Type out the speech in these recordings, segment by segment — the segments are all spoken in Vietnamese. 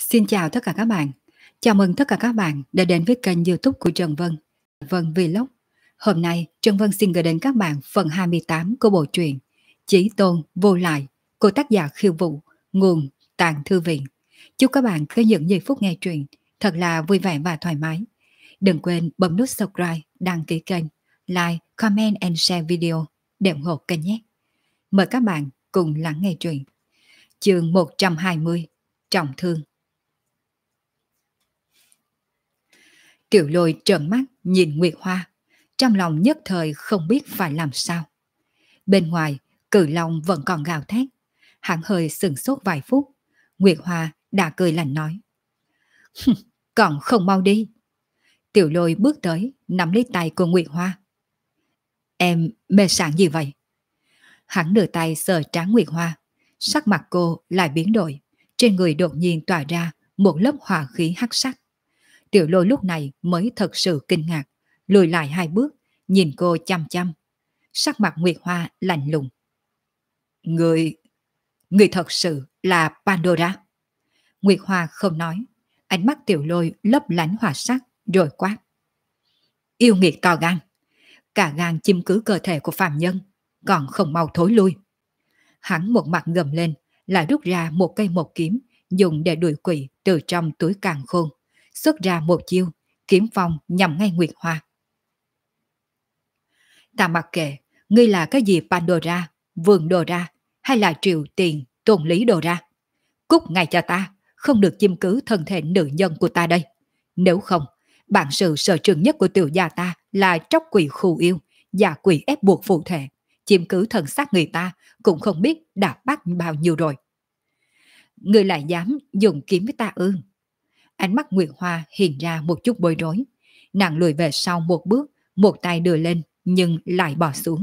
Xin chào tất cả các bạn. Chào mừng tất cả các bạn đã đến với kênh YouTube của Trần Vân, Vân Vlog. Hôm nay, Trần Vân xin gửi đến các bạn phần 28 của bộ truyện Chí Tôn Vô Lại của tác giả Khiêu Vũ, nguồn Tàng Thư Viện. Chúc các bạn có những giây phút nghe truyện thật là vui vẻ và thoải mái. Đừng quên bấm nút subscribe, đăng ký kênh, like, comment and share video để ủng hộ kênh nhé. Mời các bạn cùng lắng nghe truyện. Chương 120: Trọng thương. Tiểu Lôi trợn mắt nhìn Nguyệt Hoa, trong lòng nhất thời không biết phải làm sao. Bên ngoài, Cự Long vẫn còn gào thét. Hắn hơi sừng sốt vài phút, Nguyệt Hoa đã cười lạnh nói: còn không mau đi. Tiểu Lôi bước tới, nắm lấy tay của Nguyệt Hoa. Em mê sảng gì vậy? Hắn đưa tay sờ trán Nguyệt Hoa, sắc mặt cô lại biến đổi, trên người đột nhiên tỏa ra một lớp hỏa khí hắc sắc. Tiểu Lôi lúc này mới thật sự kinh ngạc, lùi lại 2 bước, nhìn cô chăm chăm. Sắc mặt Nguyệt Hoa lạnh lùng. Người thật sự là Pandora. Nguyệt Hoa không nói, ánh mắt Tiểu Lôi lấp lánh hỏa sắc rồi quát. Yêu nghiệt to gan, cả gan chiếm cứ cơ thể của phàm nhân, còn không mau thối lui. Hắn một mặt gầm lên, lại rút ra một cây một kiếm, dùng để đuổi quỷ từ trong túi càn khôn, xuất ra một chiêu, kiếm phong nhằm ngay Nguyệt Hoa. Ta mặc kệ, ngươi là cái gì Pandora, Vương Đồ Ra, hay là Triều Tiền, Tôn Lý Đồ Ra. Cút ngay cho ta, không được chiếm cứ thân thể nữ nhân của ta đây. Nếu không, bản sự sở trường nhất của tiểu gia ta là tróc quỷ khu yêu, và quỷ ép buộc phụ thể. Chiếm cứ thân xác người ta cũng không biết đã bắt bao nhiêu rồi. Ngươi lại dám dùng kiếm với ta ư? Ánh mắt Nguyệt Hoa hiện ra một chút bối rối. Nàng lùi về sau một bước, một tay đưa lên nhưng lại bỏ xuống.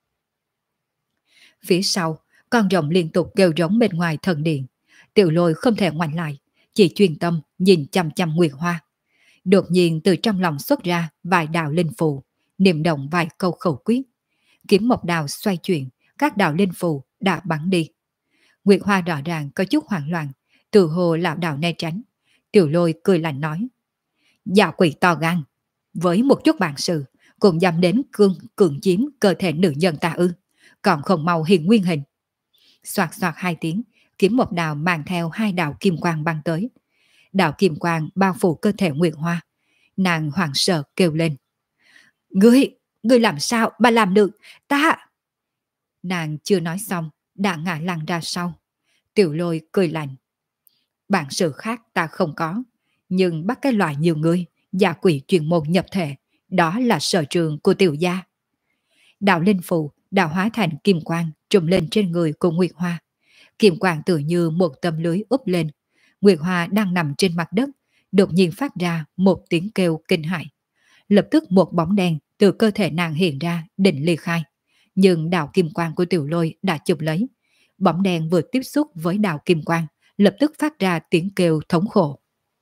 Phía sau, con rồng liên tục kêu rống bên ngoài thần điện. Tiểu Lôi không thể ngoảnh lại, chỉ chuyên tâm nhìn chăm chăm Nguyệt Hoa. Đột nhiên từ trong lòng xuất ra vài đạo linh phù, niệm động vài câu khẩu quyết. Kiếm một đào xoay chuyển, các đạo linh phù đã bắn đi. Nguyệt Hoa rõ ràng có chút hoảng loạn, tự hồ lão đạo né tránh. Tiểu Lôi cười lạnh nói. Dạ quỷ to gan, với một chút bản sự, cũng dám đến cường chiếm cơ thể nữ nhân ta ư, còn không mau hiện nguyên hình. Soạt soạt 2 tiếng, kiếm một đào mang theo 2 đạo kim quang băng tới. Đạo kim quang bao phủ cơ thể Nguyệt Hoa. Nàng hoảng sợ kêu lên. Ngươi làm sao mà làm được, ta... Nàng chưa nói xong, đã ngã lăn ra sau. Tiểu Lôi cười lạnh. Bản sự khác ta không có, nhưng bắt cái loại nhiều người, giả quỷ chuyên môn nhập thể, đó là sở trường của tiểu gia. Đạo linh phù đã hóa thành kim quang trùm lên trên người của Nguyệt Hoa. Kim quang tự như một tấm lưới úp lên. Nguyệt Hoa đang nằm trên mặt đất, đột nhiên phát ra một tiếng kêu kinh hãi. Lập tức một bóng đen từ cơ thể nàng hiện ra định ly khai. Nhưng đạo kim quang của Tiểu Lôi đã chụp lấy. Bóng đen vừa tiếp xúc với đạo kim quang, lập tức phát ra tiếng kêu thống khổ.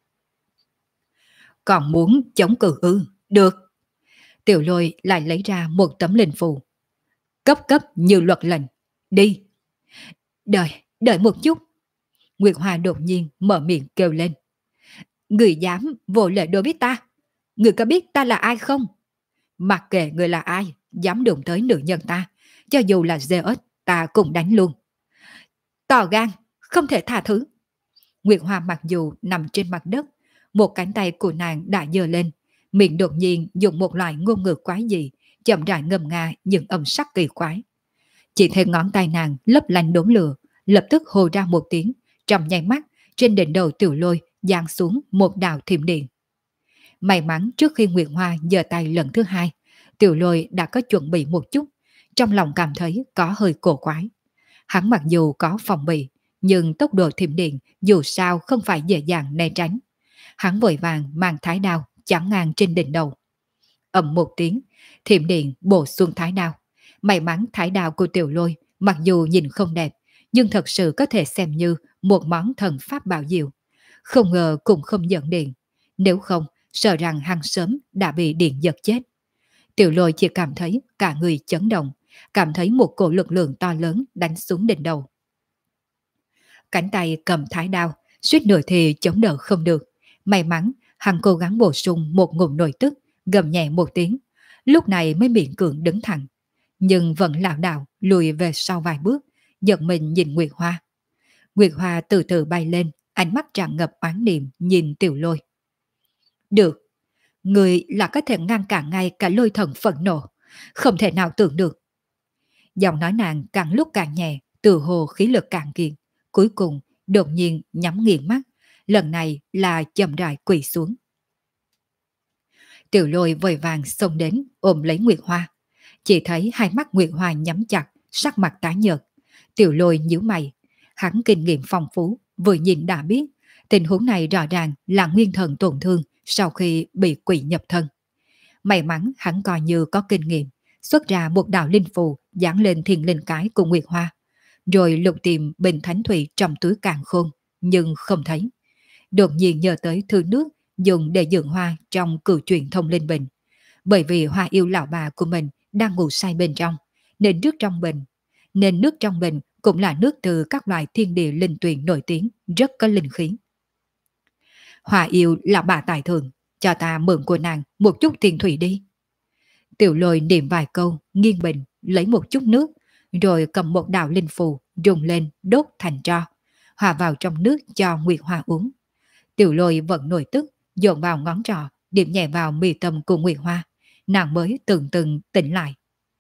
Còn muốn chống cự ư? Được. Tiểu Lôi lại lấy ra một tấm linh phù. Cấp như luật lệnh. Đi. Đợi một chút. Nguyệt Hoa đột nhiên mở miệng kêu lên. Người dám vô lễ đối với ta? Người có biết ta là ai không? Mặc kệ người là ai, dám đụng tới nữ nhân ta, cho dù là Zeus, ta cũng đánh luôn. To gan, không thể tha thứ. Nguyệt Hoa mặc dù nằm trên mặt đất, một cánh tay của nàng đã giơ lên, miệng đột nhiên dùng một loại ngôn ngữ quái dị, chậm rãi ngâm nga những âm sắc kỳ quái. Chỉ thấy ngón tay nàng lấp lánh đốm lửa, lập tức hô ra một tiếng, trong nháy mắt, trên đỉnh đầu Tiểu Lôi giáng xuống một đạo thiểm điện. May mắn trước khi Nguyệt Hoa giơ tay lần thứ 2, Tiểu Lôi đã có chuẩn bị một chút, trong lòng cảm thấy có hơi cổ quái. Hắn mặc dù có phòng bị, nhưng tốc độ thiểm điện dù sao không phải dễ dàng né tránh. Hắn vội vàng mang thái đao chắn ngang trên đỉnh đầu. Ầm một tiếng, thiểm điện bổ xuống thái đao. May mắn thái đao của Tiểu Lôi mặc dù nhìn không đẹp, nhưng thật sự có thể xem như một món thần pháp bảo diệu. Không ngờ cũng không dẫn điện. Nếu không, sợ rằng hắn sớm đã bị điện giật chết. Tiểu Lôi chỉ cảm thấy cả người chấn động, cảm thấy một cổ lực lượng to lớn đánh xuống đỉnh đầu. Cánh tay cầm thái đao, suýt nữa thì chống đỡ không được. May mắn, hắn cố gắng bổ sung một ngụm nội tức, gầm nhẹ một tiếng, lúc này mới miễn cưỡng đứng thẳng. Nhưng vẫn lảo đảo lùi về sau vài bước, giật mình nhìn Nguyệt Hoa. Nguyệt Hoa từ từ bay lên, ánh mắt tràn ngập oán niệm nhìn Tiểu Lôi. Được, người là có thể ngăn cản ngay cả lôi thần phẫn nộ, không thể nào tưởng được. Giọng nói nàng càng lúc càng nhẹ, từ hồ khí lực càng kiệt. Cuối cùng, đột nhiên nhắm nghiền mắt, lần này là chậm rãi quỳ xuống. Tiểu Lôi vội vàng xông đến ôm lấy Nguyệt Hoa. Chỉ thấy hai mắt Nguyệt Hoa nhắm chặt, sắc mặt tái nhợt. Tiểu Lôi nhíu mày, hắn kinh nghiệm phong phú, vừa nhìn đã biết, tình huống này rõ ràng là nguyên thần tổn thương sau khi bị quỷ nhập thân. May mắn hắn coi như có kinh nghiệm, xuất ra một đạo linh phù dán lên thiên linh cái của Nguyệt Hoa, rồi lục tìm bình thánh thủy trong túi càn khôn, nhưng không thấy. Đột nhiên nhớ tới thứ nước dùng để dưỡng hoa trong cửu truyền thông linh bình. Bởi vì hoa yêu lão bà của mình đang ngủ say bên trong, nên nước trong bình cũng là nước từ các loại thiên địa linh tuyền nổi tiếng, rất có linh khí. Hoa yêu lão bà tài thường, cho ta mượn của nàng một chút tiền thủy đi. Tiểu Lôi niệm vài câu, nghiêng bình, lấy một chút nước, rồi cầm một đạo linh phù, rung lên, đốt thành tro, hòa vào trong nước cho Nguyệt Hoa uống. Tiểu Lôi vẫn nổi tức, dồn vào ngón trỏ, điểm nhẹ vào mi tâm của Nguyệt Hoa, nàng mới từng từng tỉnh lại.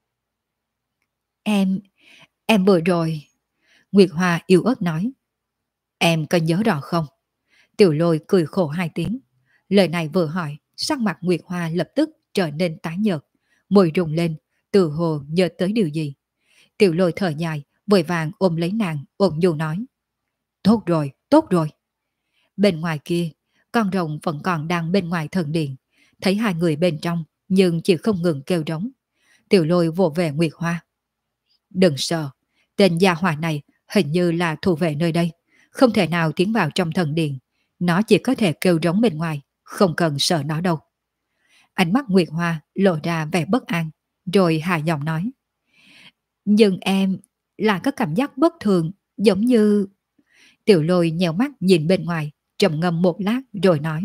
Em vừa rồi. Nguyệt Hoa yếu ớt nói. Em có nhớ rõ không? Tiểu Lôi cười khổ hai tiếng. Lời này vừa hỏi, sắc mặt Nguyệt Hoa lập tức trở nên tái nhợt, môi rung lên, từ hồ nhớ tới điều gì. Tiểu Lôi thở dài, vội vàng ôm lấy nàng, ôm nhu nói. Tốt rồi, tốt rồi. Bên ngoài kia, con rồng vẫn còn đang bên ngoài thần điện, thấy hai người bên trong, nhưng chỉ không ngừng kêu rống. Tiểu Lôi vỗ về Nguyệt Hoa. Đừng sợ, tên gia hỏa này hình như là thủ vệ nơi đây, không thể nào tiến vào trong thần điện, nó chỉ có thể kêu rống bên ngoài, không cần sợ nó đâu. Ánh mắt Nguyệt Hoa lộ ra vẻ bất an, rồi hạ giọng nói. Nhưng em là có cảm giác bất thường, giống như... Tiểu Lôi nhèo mắt nhìn bên ngoài, trầm ngâm một lát rồi nói.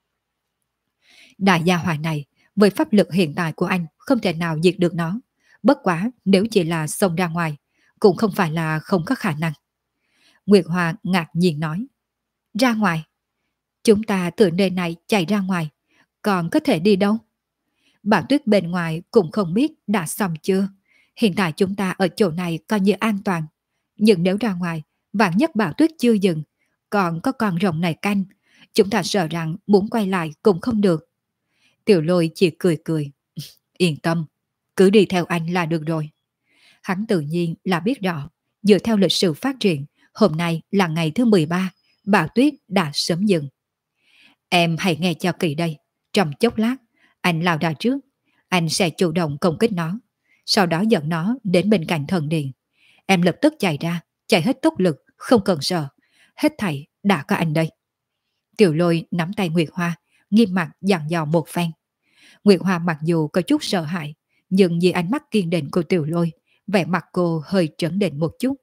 Đại gia hỏa này, với pháp lực hiện tại của anh không thể nào diệt được nó. Bất quá nếu chỉ là xông ra ngoài, cũng không phải là không có khả năng. Nguyệt Hoa ngạc nhiên nói. Ra ngoài? Chúng ta từ nơi này chạy ra ngoài, còn có thể đi đâu? Bản tuyết bên ngoài cũng không biết đã xong chưa. Hiện tại chúng ta ở chỗ này coi như an toàn. Nhưng nếu ra ngoài, vạn nhất bão tuyết chưa dừng, còn có con rồng này canh, chúng ta sợ rằng muốn quay lại cũng không được. Tiểu Lôi chỉ cười cười. Yên tâm, cứ đi theo anh là được rồi. Hắn tự nhiên là biết rõ, dựa theo lịch sử phát triển, hôm nay là ngày thứ 13, bão tuyết đã sớm dừng. Em hãy nghe cho kỹ đây. Trong chốc lát, anh lao ra trước, anh sẽ chủ động công kích nó, sau đó dẫn nó đến bên cạnh thần điện. Em lập tức chạy ra, chạy hết tốc lực, không cần sợ. Hết thảy đã có anh đây. Tiểu Lôi nắm tay Nguyệt Hoa, nghiêm mặt dặn dò một phen. Nguyệt Hoa mặc dù có chút sợ hãi, nhưng vì ánh mắt kiên định của Tiểu Lôi, vẻ mặt cô hơi trấn định một chút.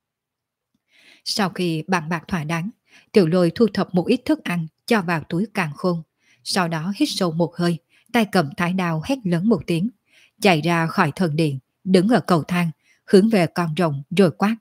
Sau khi bàn bạc thỏa đáng, Tiểu Lôi thu thập một ít thức ăn cho vào túi càn khôn, sau đó hít sâu một hơi, tay cầm thái đao hét lớn một tiếng, chạy ra khỏi thần điện, đứng ở cầu thang, hướng về con rồng rồi quát.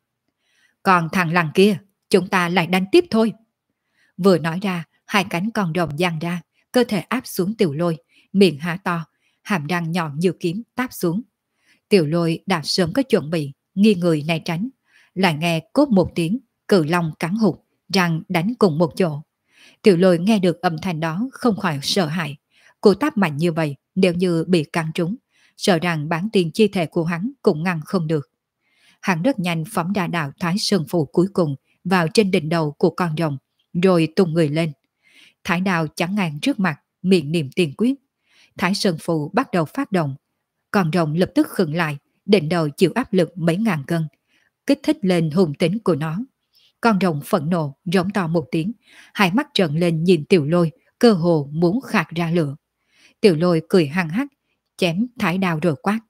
Còn thằng lằn kia, chúng ta lại đánh tiếp thôi. Vừa nói ra, hai cánh con rồng giằng ra, cơ thể áp xuống Tiểu Lôi, miệng há to, hàm răng nhọn như kiếm táp xuống. Tiểu Lôi đã sớm có chuẩn bị, nghiêng người né tránh, lại nghe cốt một tiếng, cự long cắn hụt, răng đánh cùng một chỗ. Tiểu Lôi nghe được âm thanh đó không khỏi sợ hãi. Cô táp mạnh như vậy, nếu như bị cắn trúng, sợ rằng bản tiền chi thể của hắn cũng ngăn không được. Hắn rất nhanh phóng ra đạo Thái Sơn Phù cuối cùng vào trên đỉnh đầu của con rồng, rồi tung người lên. Thái đao chắn ngang trước mặt, miệng niệm tiền quyết. Thái Sơn Phù bắt đầu phát động. Con rồng lập tức khựng lại, đỉnh đầu chịu áp lực mấy ngàn cân, kích thích lên hung tính của nó. Con rồng phẫn nộ, rống to một tiếng, hai mắt trợn lên nhìn Tiểu Lôi, cơ hồ muốn khạc ra lửa. Tiểu Lôi cười hăng hắc, chém thái đao rồi quát.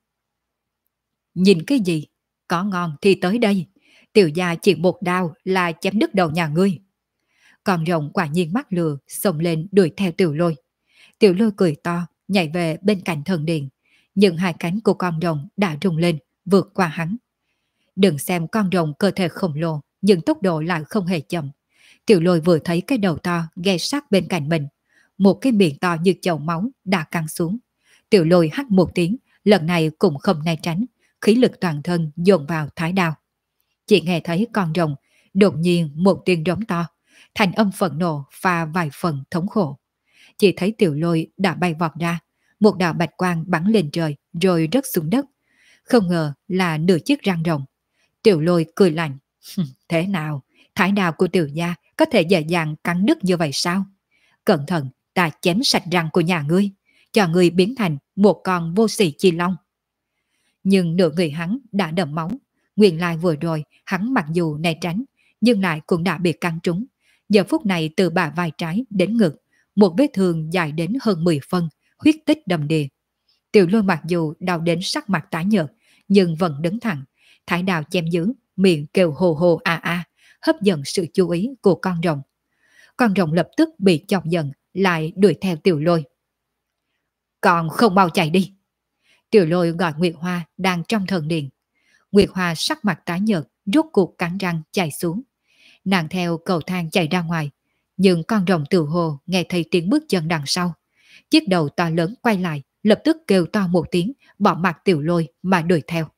Nhìn cái gì? Có ngon thì tới đây. Tiểu gia chỉ một đao là chém đứt đầu nhà ngươi. Con rồng quả nhiên mắc lừa, xông lên đuổi theo Tiểu Lôi. Tiểu Lôi cười to, nhảy về bên cạnh thần điện, nhưng hai cánh của con rồng đã rung lên, vượt qua hắn. Đừng xem con rồng cơ thể khổng lồ, nhưng tốc độ lại không hề chậm. Tiểu Lôi vừa thấy cái đầu to ghé sát bên cạnh mình, một cái miệng to như chậu máu đã căng xuống. Tiểu Lôi hắt một tiếng, lần này cũng không né tránh, khí lực toàn thân dồn vào thái đao. Chỉ nghe thấy con rồng đột nhiên một tiếng rống to, thành âm phẫn nộ pha vài phần thống khổ. Chỉ thấy Tiểu Lôi đã bay vọt ra, một đạo bạch quang bắn lên trời rồi rớt xuống đất. Không ngờ là nửa chiếc răng rồng. Tiểu Lôi cười lạnh. Thế nào, thái đao của Tiểu gia có thể dễ dàng cắn đứt như vậy sao? Cẩn thận, ta chém sạch răng của nhà ngươi, cho ngươi biến thành một con vô sỉ chi long. Nhưng nửa người hắn đã đẫm máu. Nguyên lai vừa rồi hắn mặc dù né tránh, nhưng lại cũng đã bị cắn trúng. Giờ phút này từ bả vai trái đến ngực, một vết thương dài đến hơn 10 phân, huyết tích đầm đìa. Tiểu Lôi mặc dù đau đến sắc mặt tái nhợt, nhưng vẫn đứng thẳng, thái đao chém giữ, miệng kêu hồ hồ a a, hấp dẫn sự chú ý của con rồng. Con rồng lập tức bị chọc giận, lại đuổi theo Tiểu Lôi. Còn không mau chạy đi! Tiểu Lôi gọi Nguyệt Hoa đang trong thần điện. Nguyệt Hoa sắc mặt tái nhợt, rút cuộc cắn răng chạy xuống. Nàng theo cầu thang chạy ra ngoài, nhưng con rồng tự hồ nghe thấy tiếng bước chân đằng sau. Chiếc đầu to lớn quay lại, lập tức kêu to một tiếng, bỏ mặt Tiểu Lôi mà đuổi theo.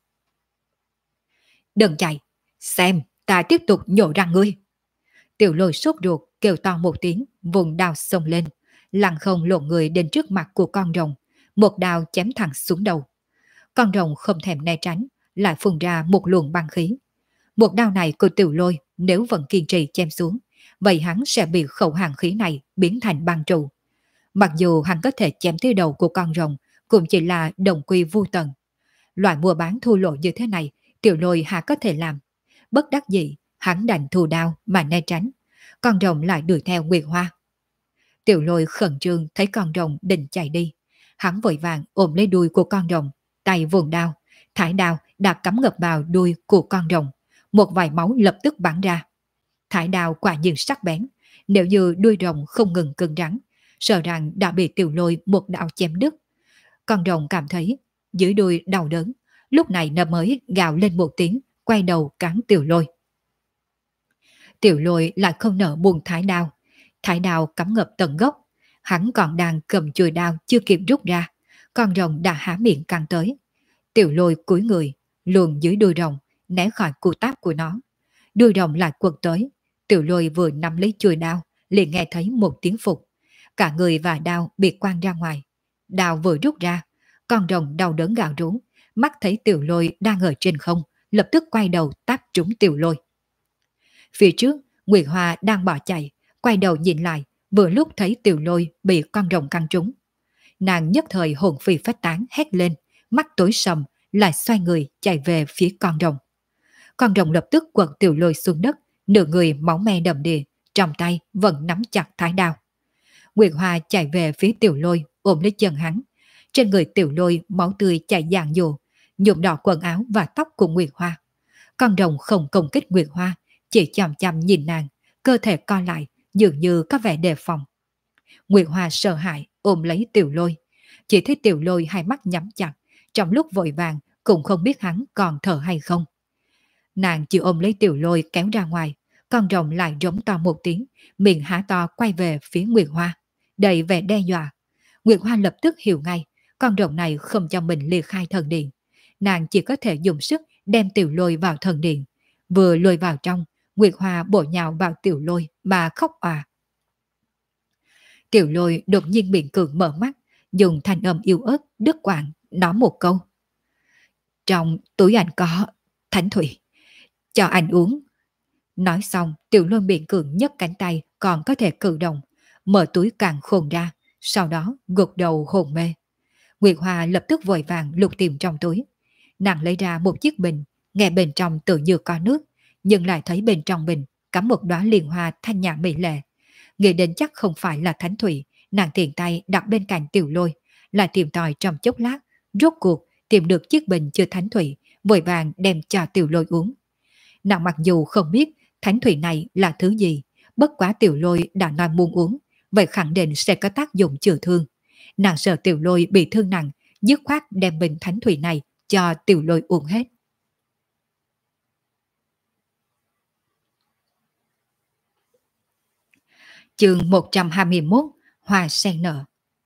Đừng chạy, xem, ta tiếp tục nhổ răng ngươi. Tiểu Lôi sốt ruột kêu to một tiếng, vùng đao xông lên, lăng không lộn người đến trước mặt của con rồng, một đao chém thẳng xuống đầu. Con rồng không thèm né tránh, lại phun ra một luồng băng khí. Một đao này của Tiểu Lôi nếu vẫn kiên trì chém xuống, vậy hắn sẽ bị khẩu hàng khí này biến thành băng trụ. Mặc dù hắn có thể chém tới đầu của con rồng, cũng chỉ là đồng quy vu tận. Loại mua bán thua lỗ như thế này, Tiểu Lôi hà có thể làm. Bất đắc dĩ, hắn đành thù đao mà né tránh. Con rồng lại đuổi theo Nguyệt Hoa. Tiểu Lôi khẩn trương thấy con rồng định chạy đi. Hắn vội vàng ôm lấy đuôi của con rồng, tay vùng đao, thải đao đã cắm ngập vào đuôi của con rồng. Một vài máu lập tức bắn ra. Thải đao quả nhiên sắc bén, nếu như đuôi rồng không ngừng cứng rắn, sợ rằng đã bị Tiểu Lôi một đạo chém đứt. Con rồng cảm thấy dưới đuôi đau đớn, lúc này nó mới gào lên một tiếng, quay đầu cắn Tiểu Lôi. Tiểu Lôi lại không nỡ buông thái đao cắm ngập tận gốc. Hắn còn đang cầm chuôi đao chưa kịp rút ra, con rồng đã há miệng cắn tới. Tiểu Lôi cúi người, luồn dưới đuôi rồng, né khỏi cú táp của nó. Đuôi rồng lại quật tới, Tiểu Lôi vừa nắm lấy chuôi đao, liền nghe thấy một tiếng phục. Cả người và đao bị quăng ra ngoài. Đao vừa rút ra, con rồng đau đớn gào rú, mắt thấy Tiểu Lôi đang ở trên không, lập tức quay đầu táp trúng Tiểu Lôi. Phía trước, Nguyệt Hoa đang bỏ chạy, quay đầu nhìn lại, vừa lúc thấy Tiểu Lôi bị con rồng cắn trúng. Nàng nhất thời hồn phi phách tán hét lên, mắt tối sầm, lại xoay người chạy về phía con rồng. Con rồng lập tức quật Tiểu Lôi xuống đất, nửa người máu me đầm đìa, trong tay vẫn nắm chặt thái đao. Nguyệt Hoa chạy về phía Tiểu Lôi, ôm lấy chân hắn. Trên người Tiểu Lôi máu tươi chảy dàn dồ, nhuộm đỏ quần áo và tóc của Nguyệt Hoa. Con rồng không công kích Nguyệt Hoa, chỉ chằm chằm nhìn nàng, cơ thể co lại, dường như có vẻ đề phòng. Nguyệt Hoa sợ hãi ôm lấy Tiểu Lôi, chỉ thấy Tiểu Lôi hai mắt nhắm chặt, trong lúc vội vàng cũng không biết hắn còn thở hay không. Nàng chỉ ôm lấy Tiểu Lôi kéo ra ngoài, con rồng lại rống to một tiếng, miệng há to quay về phía Nguyệt Hoa, đầy vẻ đe dọa. Nguyệt Hoa lập tức hiểu ngay, con rồng này không cho mình ly khai thần điện. Nàng chỉ có thể dùng sức đem Tiểu Lôi vào thần điện. Vừa lôi vào trong, Nguyệt Hoa bổ nhào vào Tiểu Lôi mà khóc òa. Tiểu Lôi đột nhiên miệng cường mở mắt, dùng thanh âm yếu ớt đứt quãng nói một câu. Trong túi anh có thánh thủy, cho anh uống. Nói xong, Tiểu Lôi miệng cường nhấc cánh tay còn có thể cử động, mở túi càng khôn ra, sau đó gục đầu hồn mê. Nguyệt Hoa lập tức vội vàng lục tìm trong túi. Nàng lấy ra một chiếc bình, nghe bên trong tự như có nước, nhưng lại thấy bên trong bình cắm một đóa liên hoa thanh nhã mỹ lệ. Nghĩ đến chắc không phải là thánh thủy, nàng tiện tay đặt bên cạnh Tiểu Lôi, lại tìm tòi trong chốc lát, rốt cuộc tìm được chiếc bình chưa thánh thủy, vội vàng đem cho Tiểu Lôi uống. Nàng mặc dù không biết thánh thủy này là thứ gì, Bất quá Tiểu Lôi đã nói muốn uống, vậy khẳng định sẽ có tác dụng chữa thương. Nàng sợ Tiểu Lôi bị thương nặng, dứt khoát đem bình thánh thủy này cho Tiểu Lôi uống hết. Chương 121: Hoa sen nở.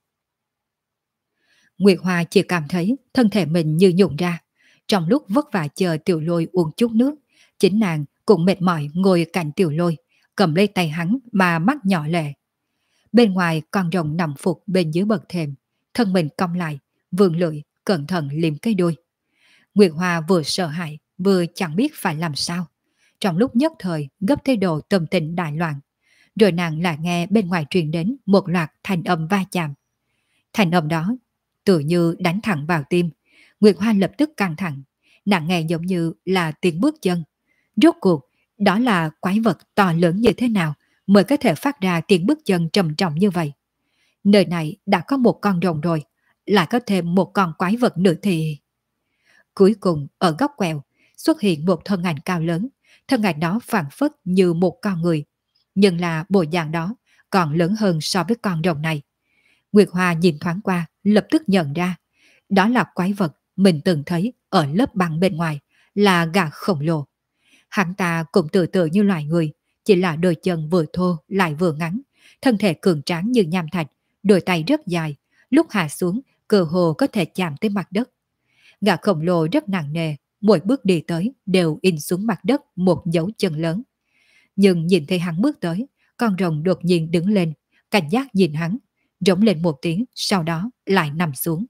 Nguyệt Hoa chỉ cảm thấy thân thể mình như nhũn ra. Trong lúc vất vả chờ Tiểu Lôi uống chút nước, chính nàng cũng mệt mỏi ngồi cạnh Tiểu Lôi, cầm lấy tay hắn mà mắt nhỏ lệ. Bên ngoài con rồng nằm phục bên dưới bậc thềm, thân mình cong lại, vươn lưỡi, cẩn thận liếm cái đuôi. Nguyệt Hoa vừa sợ hãi, vừa chẳng biết phải làm sao. Trong lúc nhất thời gấp thế độ tâm tình đại loạn, rồi nàng lại nghe bên ngoài truyền đến một loạt thanh âm va chạm. Thanh âm đó tự như đánh thẳng vào tim. Nguyệt Hoa lập tức căng thẳng, nàng nghe giống như là tiếng bước chân. Rốt cuộc, đó là quái vật to lớn như thế nào mới có thể phát ra tiếng bước chân trầm trọng như vậy? Nơi này đã có một con rồng rồi, lại có thêm một con quái vật nữa thì... Cuối cùng, ở góc quẹo, xuất hiện một thân ảnh cao lớn. Thân ảnh đó phảng phất như một con người, nhưng là bộ dạng đó còn lớn hơn so với con rồng này. Nguyệt Hoa nhìn thoáng qua, lập tức nhận ra, đó là quái vật mình từng thấy ở lớp băng bên ngoài, là gà khổng lồ. Hắn ta cũng tự tự như loài người, chỉ là đôi chân vừa thô lại vừa ngắn, thân thể cường tráng như nham thạch, đôi tay rất dài, lúc hạ xuống cơ hồ có thể chạm tới mặt đất. Gà khổng lồ rất nặng nề, mỗi bước đi tới đều in xuống mặt đất một dấu chân lớn. Nhưng nhìn thấy hắn bước tới, con rồng đột nhiên đứng lên, cảnh giác nhìn hắn, rống lên một tiếng, sau đó lại nằm xuống.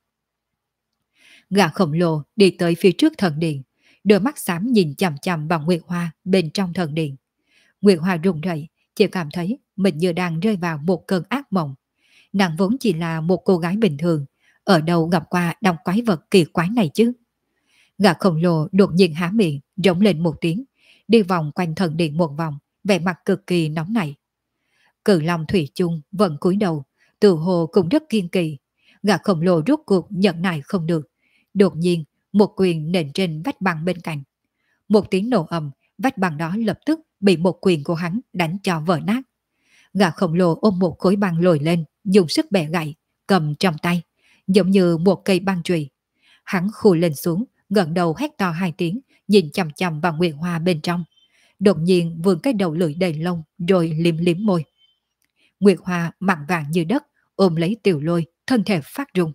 Gà khổng lồ đi tới phía trước thần điện, đôi mắt xám nhìn chằm chằm vào Nguyệt Hoa bên trong thần điện. Nguyệt Hoa run rẩy, chỉ cảm thấy mình như đang rơi vào một cơn ác mộng. Nàng vốn chỉ là một cô gái bình thường, ở đâu gặp qua đống quái vật kỳ quái này chứ? Gà khổng lồ đột nhiên há miệng, rống lên một tiếng, đi vòng quanh thần điện một vòng, vẻ mặt cực kỳ nóng nảy. Cự Long thủy chung vẫn cúi đầu, tự hồ cũng rất kiên kỳ. Gà khổng lồ rốt cuộc nhận nại không được, đột nhiên một quyền nện trên vách băng bên cạnh. Một tiếng nổ ầm, vách băng đó lập tức bị một quyền của hắn đánh cho vỡ nát. Gà khổng lồ ôm một khối băng lồi lên, dùng sức bẻ gãy, cầm trong tay, giống như một cây băng chùy. Hắn khù lên xuống, ngẩng đầu hét to hai tiếng, nhìn chằm chằm vào Nguyệt Hoa bên trong. Đột nhiên vươn cái đầu lưỡi đầy lông, rồi liếm liếm môi. Nguyệt Hoa mặn vàng như đất, ôm lấy Tiểu Lôi, thân thể phát run.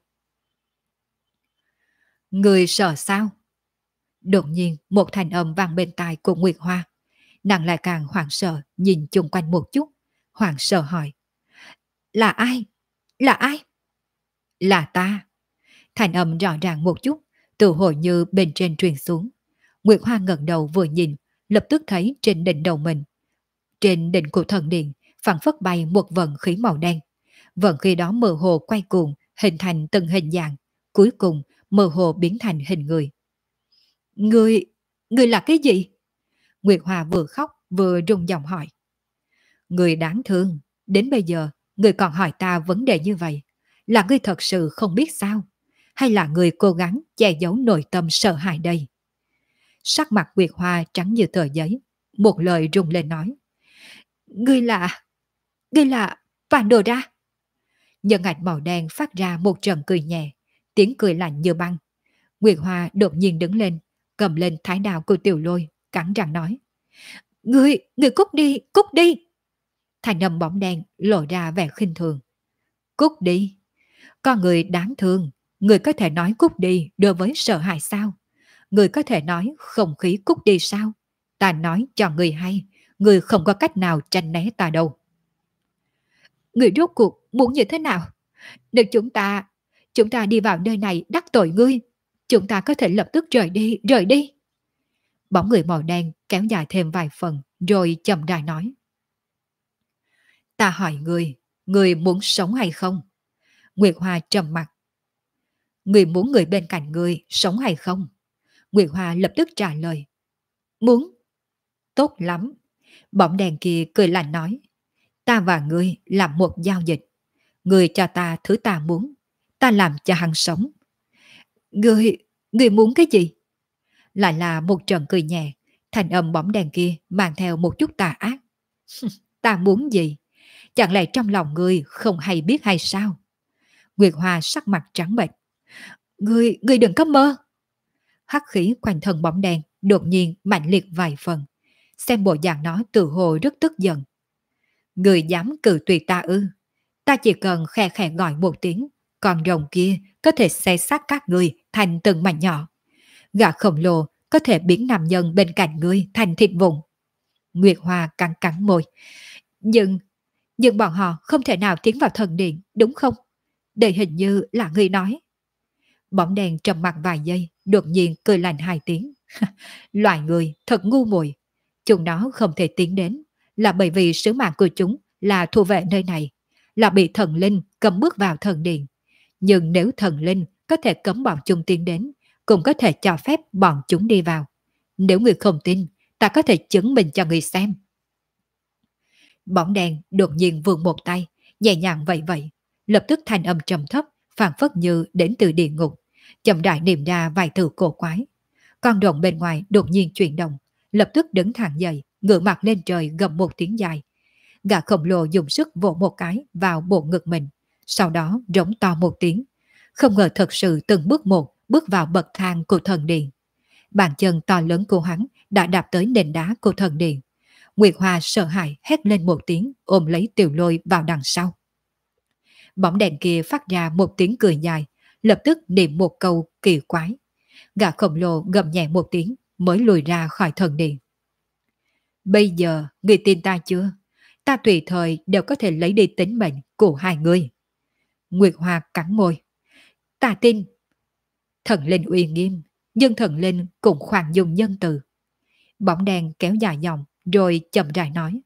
Người sợ sao? Đột nhiên một thanh âm vang bên tai của Nguyệt Hoa. Nàng lại càng hoảng sợ, nhìn chung quanh một chút, hoảng sợ hỏi. Là ai? Là ai? Là ta. Thanh âm rõ ràng một chút, tự hồi như bên trên truyền xuống. Nguyệt Hoa ngẩng đầu vừa nhìn, lập tức thấy trên đỉnh đầu mình. Trên đỉnh của thần điện, phảng phất bay một vận khí màu đen. Vận khí đó mơ hồ quay cuồng, hình thành từng hình dạng, cuối cùng mơ hồ biến thành hình người. Người, người là cái gì? Nguyệt Hoa vừa khóc vừa run giọng hỏi. Người đáng thương, đến bây giờ người còn hỏi ta vấn đề như vậy, là người thật sự không biết sao, hay là người cố gắng che giấu nội tâm sợ hãi đây? Sắc mặt Nguyệt Hoa trắng như tờ giấy, một lời rung lên nói. Ngươi là Pandora. Nhân ảnh màu đen phát ra một trận cười nhẹ, tiếng cười lạnh như băng. Nguyệt Hoa đột nhiên đứng lên, cầm lên thái đao của Tiểu Lôi, cắn răng nói. Ngươi cút đi. Thành âm bóng đen lộ ra vẻ khinh thường. Cút đi. Con người đáng thương, người có thể nói cút đi đối với sợ hãi sao? Người có thể nói không khí cút đi sao? Ta nói cho người hay, người không có cách nào tránh né ta đâu. Người rốt cuộc muốn như thế nào? Nếu chúng ta đi vào nơi này đắc tội ngươi, chúng ta có thể lập tức rời đi. Bóng người màu đen kéo dài thêm vài phần, rồi chậm rãi nói. Ta hỏi ngươi muốn sống hay không? Nguyệt Hoa trầm mặt. Ngươi muốn người bên cạnh ngươi sống hay không? Nguyệt Hoa lập tức trả lời. Muốn. Tốt lắm. Bóng đèn kia cười lạnh nói. Ta và ngươi làm một giao dịch. Ngươi cho ta thứ ta muốn, ta làm cho hắn sống. Ngươi muốn cái gì? Lại là một trận cười nhẹ, thành âm bóng đèn kia mang theo một chút tà ác. Ta muốn gì? Chẳng lẽ trong lòng ngươi không hay biết hay sao? Nguyệt Hoa sắc mặt trắng bệch. Ngươi đừng có mơ. Hắc khí quanh thân bóng đen đột nhiên mạnh liệt vài phần. Xem bộ dạng nó tự hồ rất tức giận. Ngươi dám cự tuyệt ta ư? Ta chỉ cần khe khẽ gọi một tiếng, con rồng kia có thể xé xác các ngươi thành từng mảnh nhỏ. Gã khổng lồ có thể biến nam nhân bên cạnh ngươi thành thịt vụn. Nguyệt Hoa cắn cắn môi. Nhưng bọn họ không thể nào tiến vào thần điện, đúng không? Đây hình như là ngươi nói. Bóng đèn trầm mặt vài giây, đột nhiên cười lạnh hai tiếng. Loài người thật ngu muội. Chúng nó không thể tiến đến, là bởi vì sứ mạng của chúng là thu vệ nơi này, là bị thần linh cấm bước vào thần điện. Nhưng nếu thần linh có thể cấm bọn chúng tiến đến, cũng có thể cho phép bọn chúng đi vào. Nếu người không tin, ta có thể chứng minh cho người xem. Bóng đèn đột nhiên vươn một tay, nhẹ nhàng vậy vậy, lập tức thanh âm trầm thấp, phảng phất như đến từ địa ngục, chậm rãi niệm ra vài từ cổ quái. Con rồng bên ngoài đột nhiên chuyển động, lập tức đứng thẳng dậy, ngửa mặt lên trời gầm một tiếng dài. Gã khổng lồ dùng sức vỗ một cái vào bộ ngực mình, sau đó rống to một tiếng. Không ngờ thật sự từng bước một bước vào bậc thang của thần điện. Bàn chân to lớn của hắn đã đạp tới nền đá của thần điện. Nguyệt Hoa sợ hãi hét lên một tiếng, ôm lấy Tiểu Lôi vào đằng sau. Bóng đèn kia phát ra một tiếng cười dài, lập tức niệm một câu kỳ quái. Gã khổng lồ gầm nhẹ một tiếng mới lùi ra khỏi thần điện. Bây giờ, người tin ta chưa? Ta tùy thời đều có thể lấy đi tính mệnh của hai người. Nguyệt Hoa cắn môi. Ta tin. Thần linh uy nghiêm, nhưng thần linh cũng khoan dung nhân từ. Bóng đèn kéo dài dòng, rồi chậm rãi nói.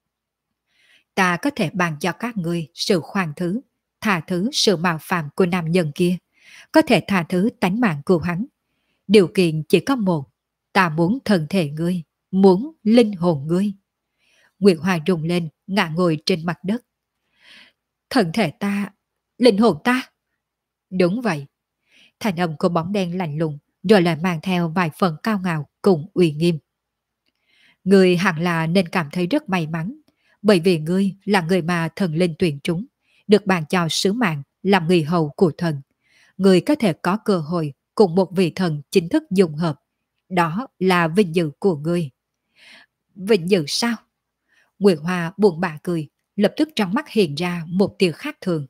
Ta có thể ban cho các ngươi sự khoan thứ, tha thứ sự mạo phạm của nam nhân kia, có thể tha thứ tánh mạng của hắn. Điều kiện chỉ có một, ta muốn thân thể ngươi, muốn linh hồn ngươi. Nguyệt Hoa rung lên, ngã ngồi trên mặt đất. Thân thể ta, linh hồn ta. Đúng vậy. Thành âm của bóng đen lạnh lùng, rồi lại mang theo vài phần cao ngạo cùng uy nghiêm. Ngươi hẳn là nên cảm thấy rất may mắn, bởi vì ngươi là người mà thần linh tuyển trúng, được ban cho sứ mạng làm người hầu của thần. Ngươi có thể có cơ hội cùng một vị thần chính thức dung hợp. Đó là vinh dự của ngươi. Vinh dự sao? Nguyệt Hoa buồn bã cười, lập tức trong mắt hiện ra một tia khác thường.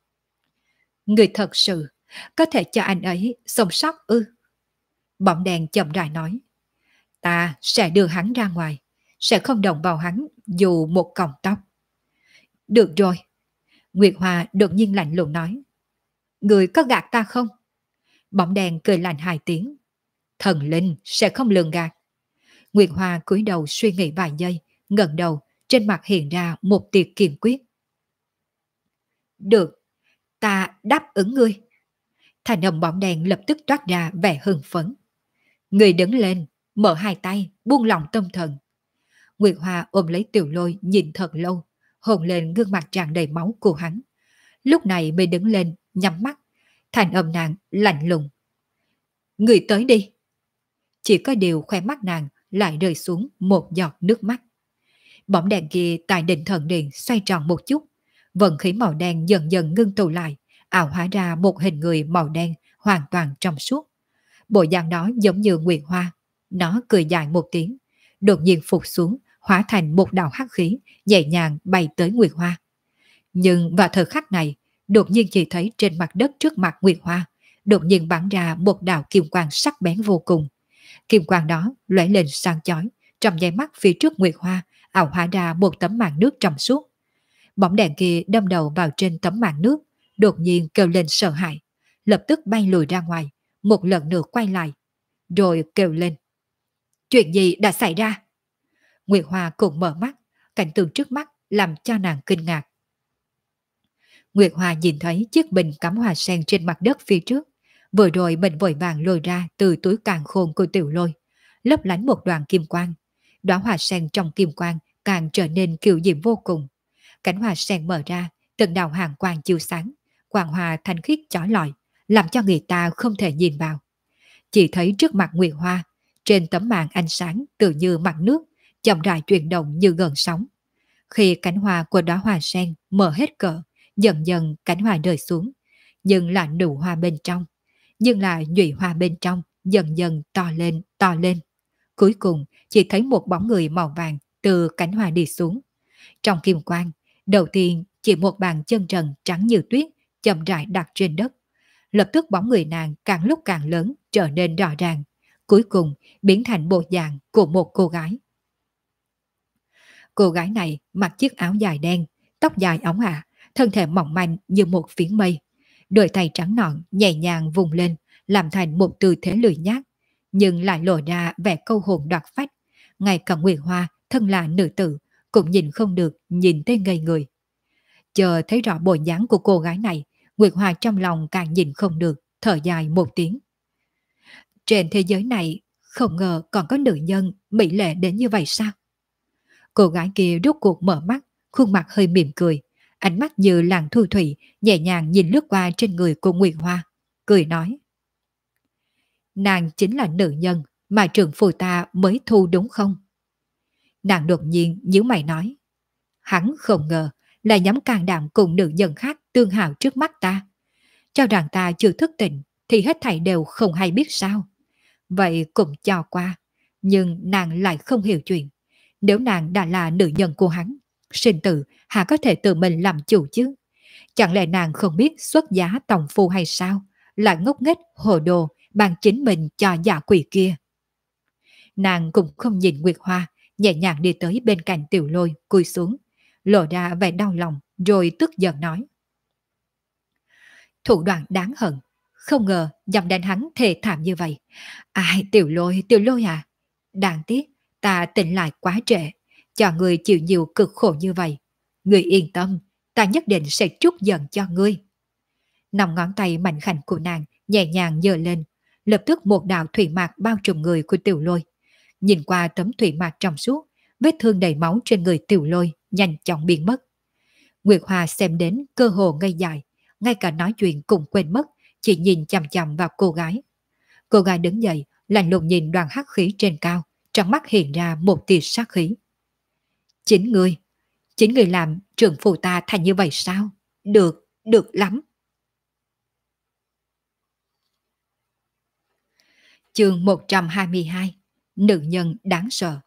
Ngươi thật sự có thể cho anh ấy sống sót ư? Bóng đèn chậm rãi nói. Ta sẽ đưa hắn ra ngoài, sẽ không động vào hắn dù một cọng tóc. Được rồi. Nguyệt Hoa đột nhiên lạnh lùng nói. Người có gạt ta không? Bóng đèn cười lạnh hai tiếng. Thần linh sẽ không lường gạt. Nguyệt Hoa cúi đầu suy nghĩ vài giây, ngẩng đầu, trên mặt hiện ra một tia kiên quyết. Được, ta đáp ứng ngươi. Thành âm bóng đèn lập tức toát ra vẻ hưng phấn. Người đứng lên, mở hai tay, buông lỏng tâm thần. Nguyệt Hoa ôm lấy Tiểu Lôi nhìn thật lâu, hôn lên gương mặt tràn đầy máu của hắn. Lúc này mới đứng lên, nhắm mắt. Thành âm nàng lạnh lùng. Người tới đi. Chỉ có điều khoe mắt nàng lại rơi xuống một giọt nước mắt. Bóng đèn kia tại đỉnh thần điện xoay tròn một chút. Vận khí màu đen dần dần ngưng tụ lại, ảo hóa ra một hình người màu đen hoàn toàn trong suốt. Bộ dạng đó giống như Nguyệt Hoa. Nó cười dài một tiếng, đột nhiên phục xuống, hóa thành một đạo hắc khí, nhẹ nhàng bay tới Nguyệt Hoa. Nhưng vào thời khắc này, đột nhiên chỉ thấy trên mặt đất trước mặt Nguyệt Hoa, đột nhiên bắn ra một đạo kim quang sắc bén vô cùng. Kim quang đó lóe lên sáng chói, trong nháy mắt phía trước Nguyệt Hoa ảo hóa ra một tấm màn nước trong suốt. Bóng đèn kia đâm đầu vào trên tấm màn nước, đột nhiên kêu lên sợ hãi, lập tức bay lùi ra ngoài, một lần nữa quay lại, rồi kêu lên. Chuyện gì đã xảy ra? Nguyệt Hoa cũng mở mắt, cảnh tượng trước mắt làm cho nàng kinh ngạc. Nguyệt Hoa nhìn thấy chiếc bình cắm hoa sen trên mặt đất phía trước, vừa rồi mình vội vàng lôi ra từ túi càn khôn của Tiểu Lôi, lấp lánh một đoàn kim quang. Đóa hoa sen trong kim quang càng trở nên kiều diễm vô cùng. Cánh hoa sen mở ra, từng đạo hàng quang chiếu sáng, quang hoa thanh khiết chói lọi, làm cho người ta không thể nhìn vào. Chỉ thấy trước mặt Nguyệt Hoa, trên tấm màn ánh sáng tự như mặt nước, chậm rãi chuyển động như gợn sóng. Khi cánh hoa của đóa hoa sen mở hết cỡ, dần dần cánh hoa rơi xuống, nhưng là nụ hoa bên trong, nhưng là nhụy hoa bên trong dần dần to lên, to lên. Cuối cùng chỉ thấy một bóng người màu vàng từ cánh hoa đi xuống. Trong kim quang, đầu tiên chỉ một bàn chân trần trắng như tuyết chậm rãi đặt trên đất. Lập tức bóng người nàng càng lúc càng lớn, trở nên rõ ràng, cuối cùng biến thành bộ dạng của một cô gái. Cô gái này mặc chiếc áo dài đen, tóc dài óng ả, thân thể mỏng manh như một phiến mây. Đôi tay trắng nõn nhẹ nhàng vùng lên, làm thành một tư thế lười nhác, nhưng lại lộ ra vẻ câu hồn đoạt phách. Ngay cả Nguyệt Hoa, thân là nữ tử, cũng nhìn không được, nhìn tới ngây người. Chờ thấy rõ bộ dáng của cô gái này, Nguyệt Hoa trong lòng càng nhìn không được, thở dài một tiếng. Trên thế giới này, không ngờ còn có nữ nhân mỹ lệ đến như vậy sao? Cô gái kia rốt cuộc mở mắt, khuôn mặt hơi mỉm cười, ánh mắt như làn thu thủy, nhẹ nhàng nhìn lướt qua trên người của Nguyệt Hoa, cười nói. Nàng chính là nữ nhân mà trưởng phu ta mới thu đúng không? Nàng đột nhiên nhíu mày nói. Hắn không ngờ là dám can đảm cùng nữ nhân khác tương hào trước mắt ta. Cho rằng ta chưa thức tỉnh thì hết thảy đều không hay biết sao. Vậy cũng cho qua, nhưng nàng lại không hiểu chuyện. Nếu nàng đã là nữ nhân của hắn, sinh tử hà có thể tự mình làm chủ chứ? Chẳng lẽ nàng không biết xuất giá tòng phu hay sao? Lại ngốc nghếch hồ đồ bằng chính mình cho giả quỷ kia. Nàng cũng không nhìn Nguyệt Hoa, nhẹ nhàng đi tới bên cạnh Tiểu Lôi, cúi xuống, lộ ra vẻ đau lòng, rồi tức giận nói. Thủ đoạn đáng hận, không ngờ dám đánh hắn thề thảm như vậy. Ai, Tiểu Lôi à? Đáng tiếc, ta tỉnh lại quá trễ, cho người chịu nhiều cực khổ như vậy. Người yên tâm, ta nhất định sẽ trút giận cho ngươi. Nòng ngón tay mạnh khảnh của nàng nhẹ nhàng giơ lên, lập tức một đạo thủy mạc bao trùm người của Tiểu Lôi. Nhìn qua tấm thủy mạc trong suốt, vết thương đầy máu trên người Tiểu Lôi nhanh chóng biến mất. Nguyệt Hoa xem đến cơ hồ ngây dại, ngay cả nói chuyện cũng quên mất, chỉ nhìn chằm chằm vào cô gái. Cô gái đứng dậy, lạnh lùng nhìn đoàn hắc khí trên cao, trong mắt hiện ra một tia sát khí. Chính ngươi làm trưởng phu ta thành như vậy sao? Được, được lắm. Chương 122, nữ nhân đáng sợ.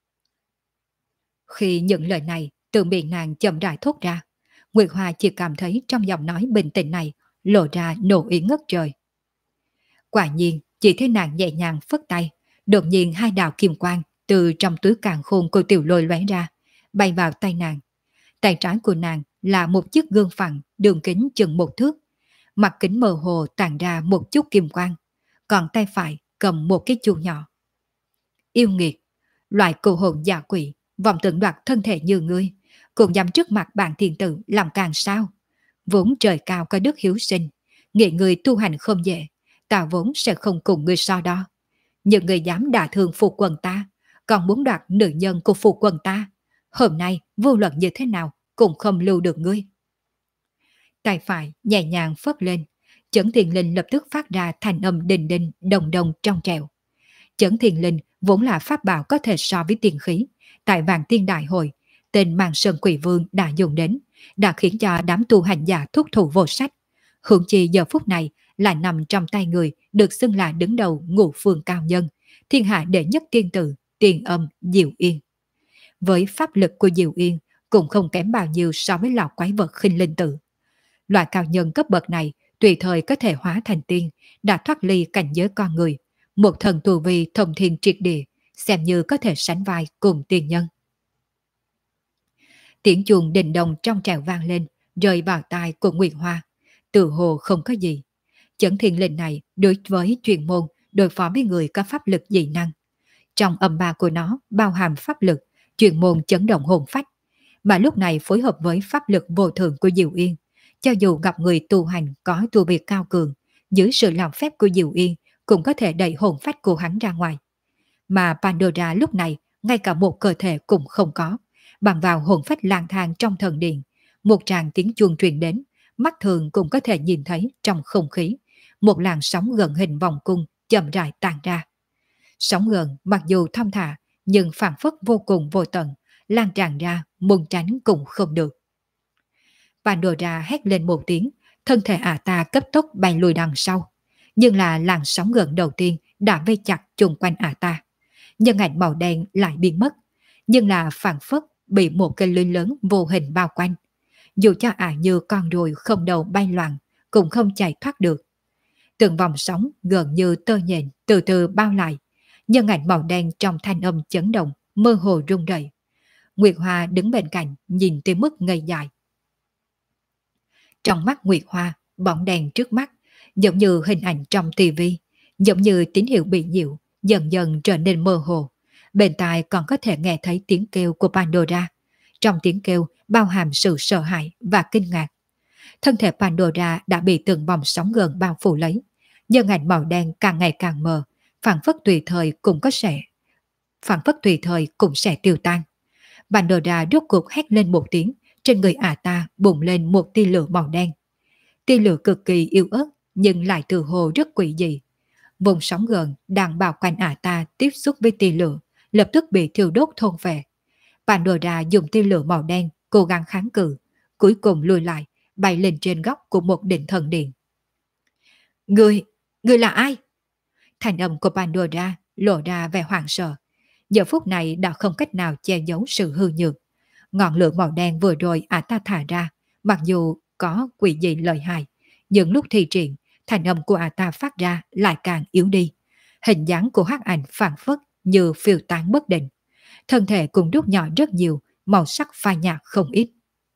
Khi những lời này từ miệng nàng chậm rãi thốt ra, Nguyệt Hoa chỉ cảm thấy trong giọng nói bình tĩnh này lộ ra nộ ý ngất trời. Quả nhiên, chỉ thấy nàng nhẹ nhàng phất tay, đột nhiên hai đạo kim quang từ trong túi càn khôn của Tiểu Lôi lóe ra, bay vào tay nàng. Tay trái của nàng là một chiếc gương phẳng đường kính chừng 1 thước, mặt kính mơ hồ tàn ra một chút kim quang, còn tay phải cầm một cái chuông nhỏ. Yêu nghiệt, loại cô hồn giả quỷ, vọng tưởng đoạt thân thể như ngươi, cũng dám trước mặt bạn thiên tử làm càng sao? Vốn trời cao có đức hiếu sinh, nghĩ người tu hành không dễ, ta vốn sẽ không cùng ngươi so đo. Nhưng người dám đả thương phụ quần ta, còn muốn đoạt nữ nhân của phụ quần ta, hôm nay vô luận như thế nào cũng không lưu được ngươi. Tay phải nhẹ nhàng phất lên, Chấn Thiên Linh lập tức phát ra thành âm đình đình đồng đồng trong trẻo. Chấn Thiên Linh vốn là pháp bảo có thể so với tiền khí. Tại Vạn Tiên Đại Hội, tên Màn Sơn Quỷ Vương đã dùng đến, đã khiến cho đám tu hành giả thúc thủ vô sách. Hưởng chi giờ phút này lại nằm trong tay người được xưng là đứng đầu ngũ phương cao nhân, thiên hạ đệ nhất tiên tử, Tiền Âm Diệu Yên. Với pháp lực của Diệu Yên cũng không kém bao nhiêu so với lò quái vật khinh linh tử. Loại cao nhân cấp bậc này tùy thời có thể hóa thành tiên, đã thoát ly cảnh giới con người, một thần tu vi thông thiên triệt địa, xem như có thể sánh vai cùng tiên nhân. Tiếng chuông đình đồng trong trẻo vang lên, rơi vào tai của Nguyệt Hoa. Tự hồ không có gì. Chấn Thiên Linh này đối với chuyên môn đối phó với người có pháp lực dị năng. Trong âm ba của nó bao hàm pháp lực, chuyên môn chấn động hồn phách, mà lúc này phối hợp với pháp lực vô thượng của Diệu Yên. Cho dù gặp người tu hành có tu vi cao cường, dưới sự làm phép của Diệu Yên cũng có thể đẩy hồn phách của hắn ra ngoài. Mà Pandora lúc này ngay cả một cơ thể cũng không có, bằng vào hồn phách lang thang trong thần điện. Một tràng tiếng chuông truyền đến, mắt thường cũng có thể nhìn thấy trong không khí, một làn sóng gần hình vòng cung chậm rãi tàn ra. Sóng gần mặc dù thong thả nhưng phảng phất vô cùng vô tận, lan tràn ra, muốn tránh cũng không được. Pandora hét lên một tiếng, thân thể ả ta cấp tốc bay lùi đằng sau. Nhưng là làn sóng gần đầu tiên đã vây chặt chung quanh ả ta. Nhân ảnh màu đen lại biến mất, nhưng là phảng phất bị một cây lưới lớn vô hình bao quanh. Dù cho ả như con ruồi không đầu bay loạn, cũng không chạy thoát được. Từng vòng sóng gần như tơ nhện từ từ bao lại. Nhân ảnh màu đen trong thanh âm chấn động, mơ hồ rung rẩy. Nguyệt Hoa đứng bên cạnh, nhìn tới mức ngây dại. Trong mắt Nguyệt Hoa, bóng đèn trước mắt, giống như hình ảnh trong tivi, giống như tín hiệu bị nhiễu, dần dần trở nên mơ hồ. Bên tai còn có thể nghe thấy tiếng kêu của Pandora. Trong tiếng kêu bao hàm sự sợ hãi và kinh ngạc. Thân thể Pandora đã bị từng vòng sóng gần bao phủ lấy. Nhân ảnh màu đen càng ngày càng mờ, phảng phất tùy thời cũng sẽ tiêu tan. Pandora rốt cuộc hét lên một tiếng, trên người ả ta bùng lên một tia lửa màu đen. Tia lửa cực kỳ yếu ớt, nhưng lại từ hồ rất quỷ dị. Vùng sóng gần đang bao quanh ả ta tiếp xúc với tia lửa, lập tức bị thiêu đốt thôn phệ. Pandora dùng tia lửa màu đen cố gắng kháng cự, cuối cùng lùi lại, bay lên trên góc của một đỉnh thần điện. Người là ai? Thành âm của Pandora lộ ra vẻ hoảng sợ. Giờ phút này đã không cách nào che giấu sự hư nhược. Ngọn lửa màu đen vừa rồi ả ta thả ra, mặc dù có quỷ dị lợi hại, nhưng lúc thi triển, thành âm của ả ta phát ra lại càng yếu đi. Hình dáng của hắc ảnh phảng phất như phiêu tán bất định. Thân thể cũng rút nhỏ rất nhiều, màu sắc phai nhạt không ít.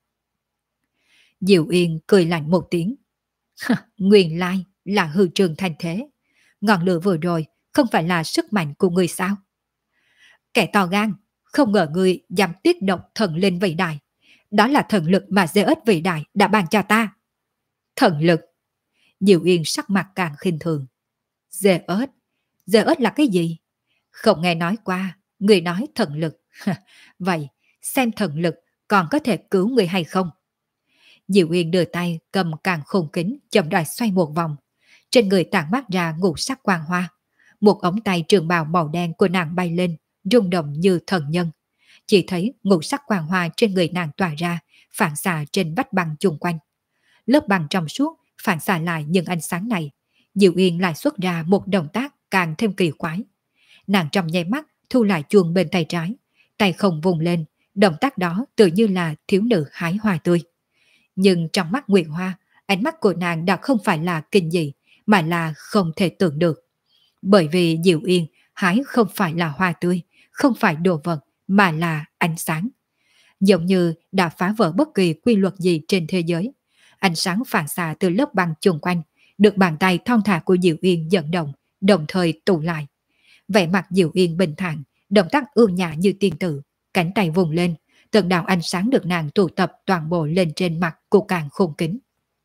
Diệu Yên cười lạnh một tiếng. Nguyên lai là hư trường thành thế. Ngọn lửa vừa rồi không phải là sức mạnh của người sao? Kẻ to gan, không ngờ người dám tiết độc thần linh vĩ đại. Đó là thần lực mà Zeus vĩ đại đã ban cho ta. Thần lực? Diệu Yên sắc mặt càng khinh thường. Zeus? Zeus là cái gì? Không nghe nói qua, người nói thần lực. Vậy, xem thần lực còn có thể cứu người hay không? Diệu Yên đưa tay cầm càng khôn kính chậm rãi xoay một vòng. Trên người tản mát ra ngũ sắc quang hoa. Một ống tay trường bào màu đen của nàng bay lên, rung động như thần nhân. Chỉ thấy ngũ sắc quang hoa trên người nàng tỏa ra, phản xạ trên vách băng chung quanh. Lớp băng trong suốt phản xạ lại những ánh sáng này. Diệu Yên lại xuất ra một động tác càng thêm kỳ quái. Nàng trong nháy mắt thu lại chuông bên tay trái, tay không vùng lên, động tác đó tự như là thiếu nữ hái hoa tươi. Nhưng trong mắt Nguyệt Hoa, ánh mắt của nàng đã không phải là kinh dị, mà là không thể tưởng được. Bởi vì Diệu Yên hái không phải là hoa tươi, không phải đồ vật, mà là ánh sáng. Giống như đã phá vỡ bất kỳ quy luật gì trên thế giới. Ánh sáng phản xạ từ lớp băng chung quanh, được bàn tay thon thả của Diệu Yên dẫn động, đồng thời tụ lại. Vẻ mặt Diệu Yên bình thản, động tác ưu nhã như tiên tử, cánh tay vùng lên, từng đạo ánh sáng được nàng tụ tập toàn bộ lên trên mặt của càng khôn kính.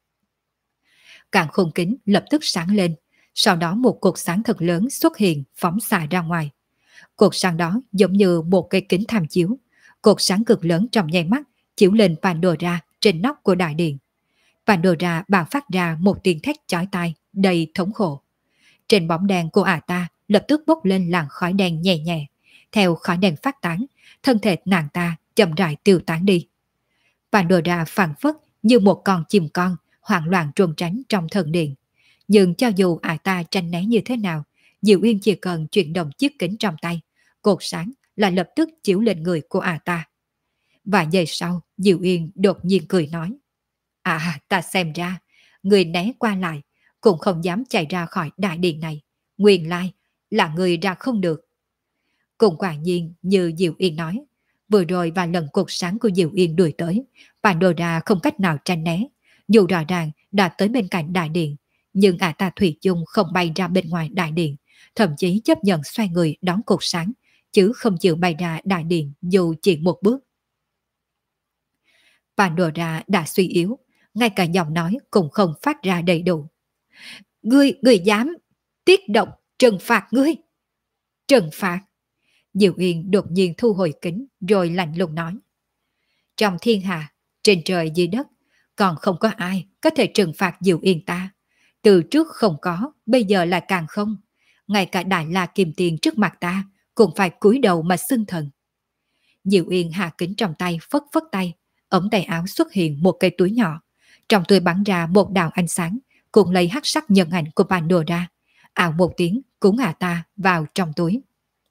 Càng khôn kính lập tức sáng lên, sau đó một cột sáng thật lớn xuất hiện phóng xạ ra ngoài. Cột sáng đó giống như một cây kính tham chiếu, cột sáng cực lớn trong nháy mắt chiếu lên Pandora trên nóc của đại điện. Pandora bạo phát ra một tiếng thét chói tai đầy thống khổ. Trên bóng đèn của ả ta lập tức bốc lên làn khói đen nhẹ nhẹ. Theo khói đen phát tán, thân thể nàng ta chậm rãi tiêu tán đi. Pandora phảng phất như một con chim con hoảng loạn trốn tránh trong thần điện. Nhưng cho dù ả ta tranh né như thế nào, Diệu Yên chỉ cần chuyển động chiếc kính trong tay, cột sáng là lập tức chiếu lên người của ả ta. Vài giây sau, Diệu Yên đột nhiên cười nói: Ta xem ra, người né qua lại, cũng không dám chạy ra khỏi đại điện này. Nguyên lai là người ra không được. Cũng quả nhiên như Diệu Yên nói, vừa rồi và lần cột sáng của Diệu Yên đuổi tới, Pandora không cách nào tránh né. Dù rõ ràng đã tới bên cạnh đại điện, nhưng ả ta thủy chung không bay ra bên ngoài đại điện, thậm chí chấp nhận xoay người đón cột sáng, chứ không chịu bay ra đại điện dù chỉ một bước. Pandora đã suy yếu, ngay cả giọng nói cũng không phát ra đầy đủ. Ngươi dám tiết độc trừng phạt ngươi? Trừng phạt? Diệu Yên đột nhiên thu hồi kính rồi lạnh lùng nói: trong thiên hạ, trên trời dưới đất, còn không có ai có thể trừng phạt Diệu Yên ta. Từ trước không có, bây giờ là càng không. Ngay cả Đại La Kim Tiền trước mặt ta cũng phải cúi đầu mà xưng thần. Diệu Yên hạ kính trong tay phất phất tay, ống tay áo xuất hiện một cây túi nhỏ. Trong túi bắn ra một đạo ánh sáng, cùng lấy hắc sắc nhân ảnh của Pandora. Ảo một tiếng cúng ta vào trong túi.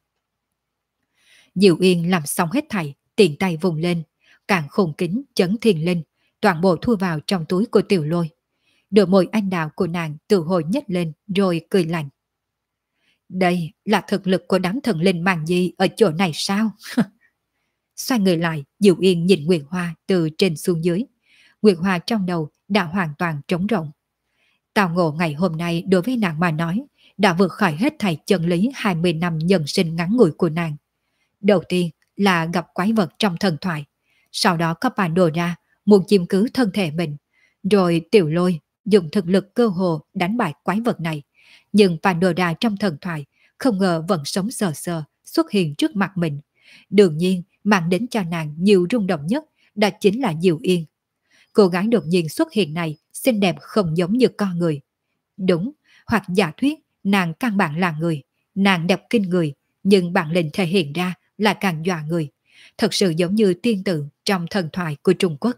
Diệu Yên làm xong hết thảy, tiện tay vùng lên, càng khôn kính chấn thiên linh, toàn bộ thu vào trong túi của Tiểu Lôi. Đôi môi anh đào của nàng từ hồi nhếch lên rồi cười lạnh. Đây là thực lực của đám thần linh màng gì ở chỗ này sao? Xoay người lại, Diệu Yên nhìn Nguyệt Hoa từ trên xuống dưới. Nguyệt Hoa trong đầu đã hoàn toàn trống rỗng. Tào ngộ ngày hôm nay đối với nàng mà nói, đã vượt khỏi hết thảy chân lý 20 năm nhân sinh ngắn ngủi của nàng. Đầu tiên là gặp quái vật trong thần thoại, sau đó có Pandora muốn chiếm cứ thân thể mình, rồi Tiểu Lôi dùng thực lực cơ hồ đánh bại quái vật này. Nhưng Pandora trong thần thoại không ngờ vẫn sống sờ sờ xuất hiện trước mặt mình. Đương nhiên mang đến cho nàng nhiều rung động nhất đó chính là Diệu Yên. Cô gái đột nhiên xuất hiện này xinh đẹp không giống như con người. Đúng, hoặc giả thuyết nàng căn bản là người, nàng đẹp kinh người, nhưng bản lĩnh thể hiện ra là càng dọa người. Thật sự giống như tiên tử trong thần thoại của Trung Quốc.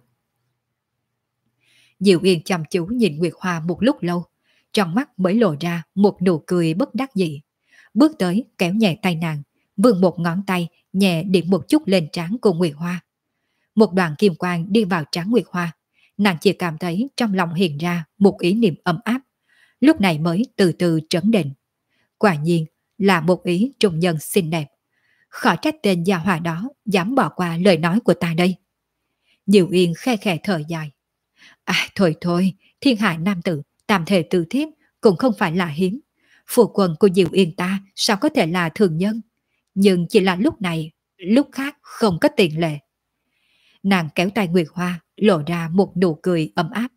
Diệu Yên chăm chú nhìn Nguyệt Hoa một lúc lâu, trong mắt mới lộ ra một nụ cười bất đắc dĩ. Bước tới kéo nhẹ tay nàng, vươn một ngón tay nhẹ điểm một chút lên trán của Nguyệt Hoa. Một đoàn kim quang đi vào trán Nguyệt Hoa, nàng chỉ cảm thấy trong lòng hiện ra một ý niệm ấm áp, lúc này mới từ từ trấn định. Quả nhiên là một ý trùng nhân xinh đẹp. Khỏi trách tên gia hòa đó dám bỏ qua lời nói của ta đây. Diệu Yên khe khẽ thở dài. Thôi thôi, thiên hạ nam tử tam thể tự thiếp cũng không phải là hiếm. Phu quân của Diệu Yên ta sao có thể là thường nhân? Nhưng chỉ là lúc này, lúc khác không có tiền lệ. Nàng kéo tay Nguyệt Hoa, lộ ra một nụ cười ấm áp.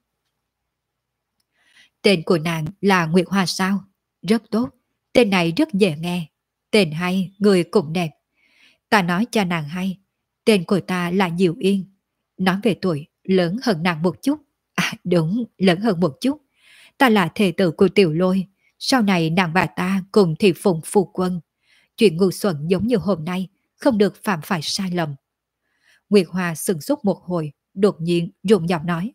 Tên của nàng là Nguyệt Hoa sao? Rất tốt, tên này rất dễ nghe. Tên hay, người cũng đẹp. Ta nói cho nàng hay, tên của ta là Diệu Yên. Nói về tuổi, lớn hơn nàng một chút. Đúng, lớn hơn một chút. Ta là thê tử của Tiểu Lôi. Sau này nàng bà ta cùng thị phụng phu quân. Chuyện ngu xuẩn giống như hôm nay, không được phạm phải sai lầm. Nguyệt Hoa sừng sốt một hồi, đột nhiên run giọng nói.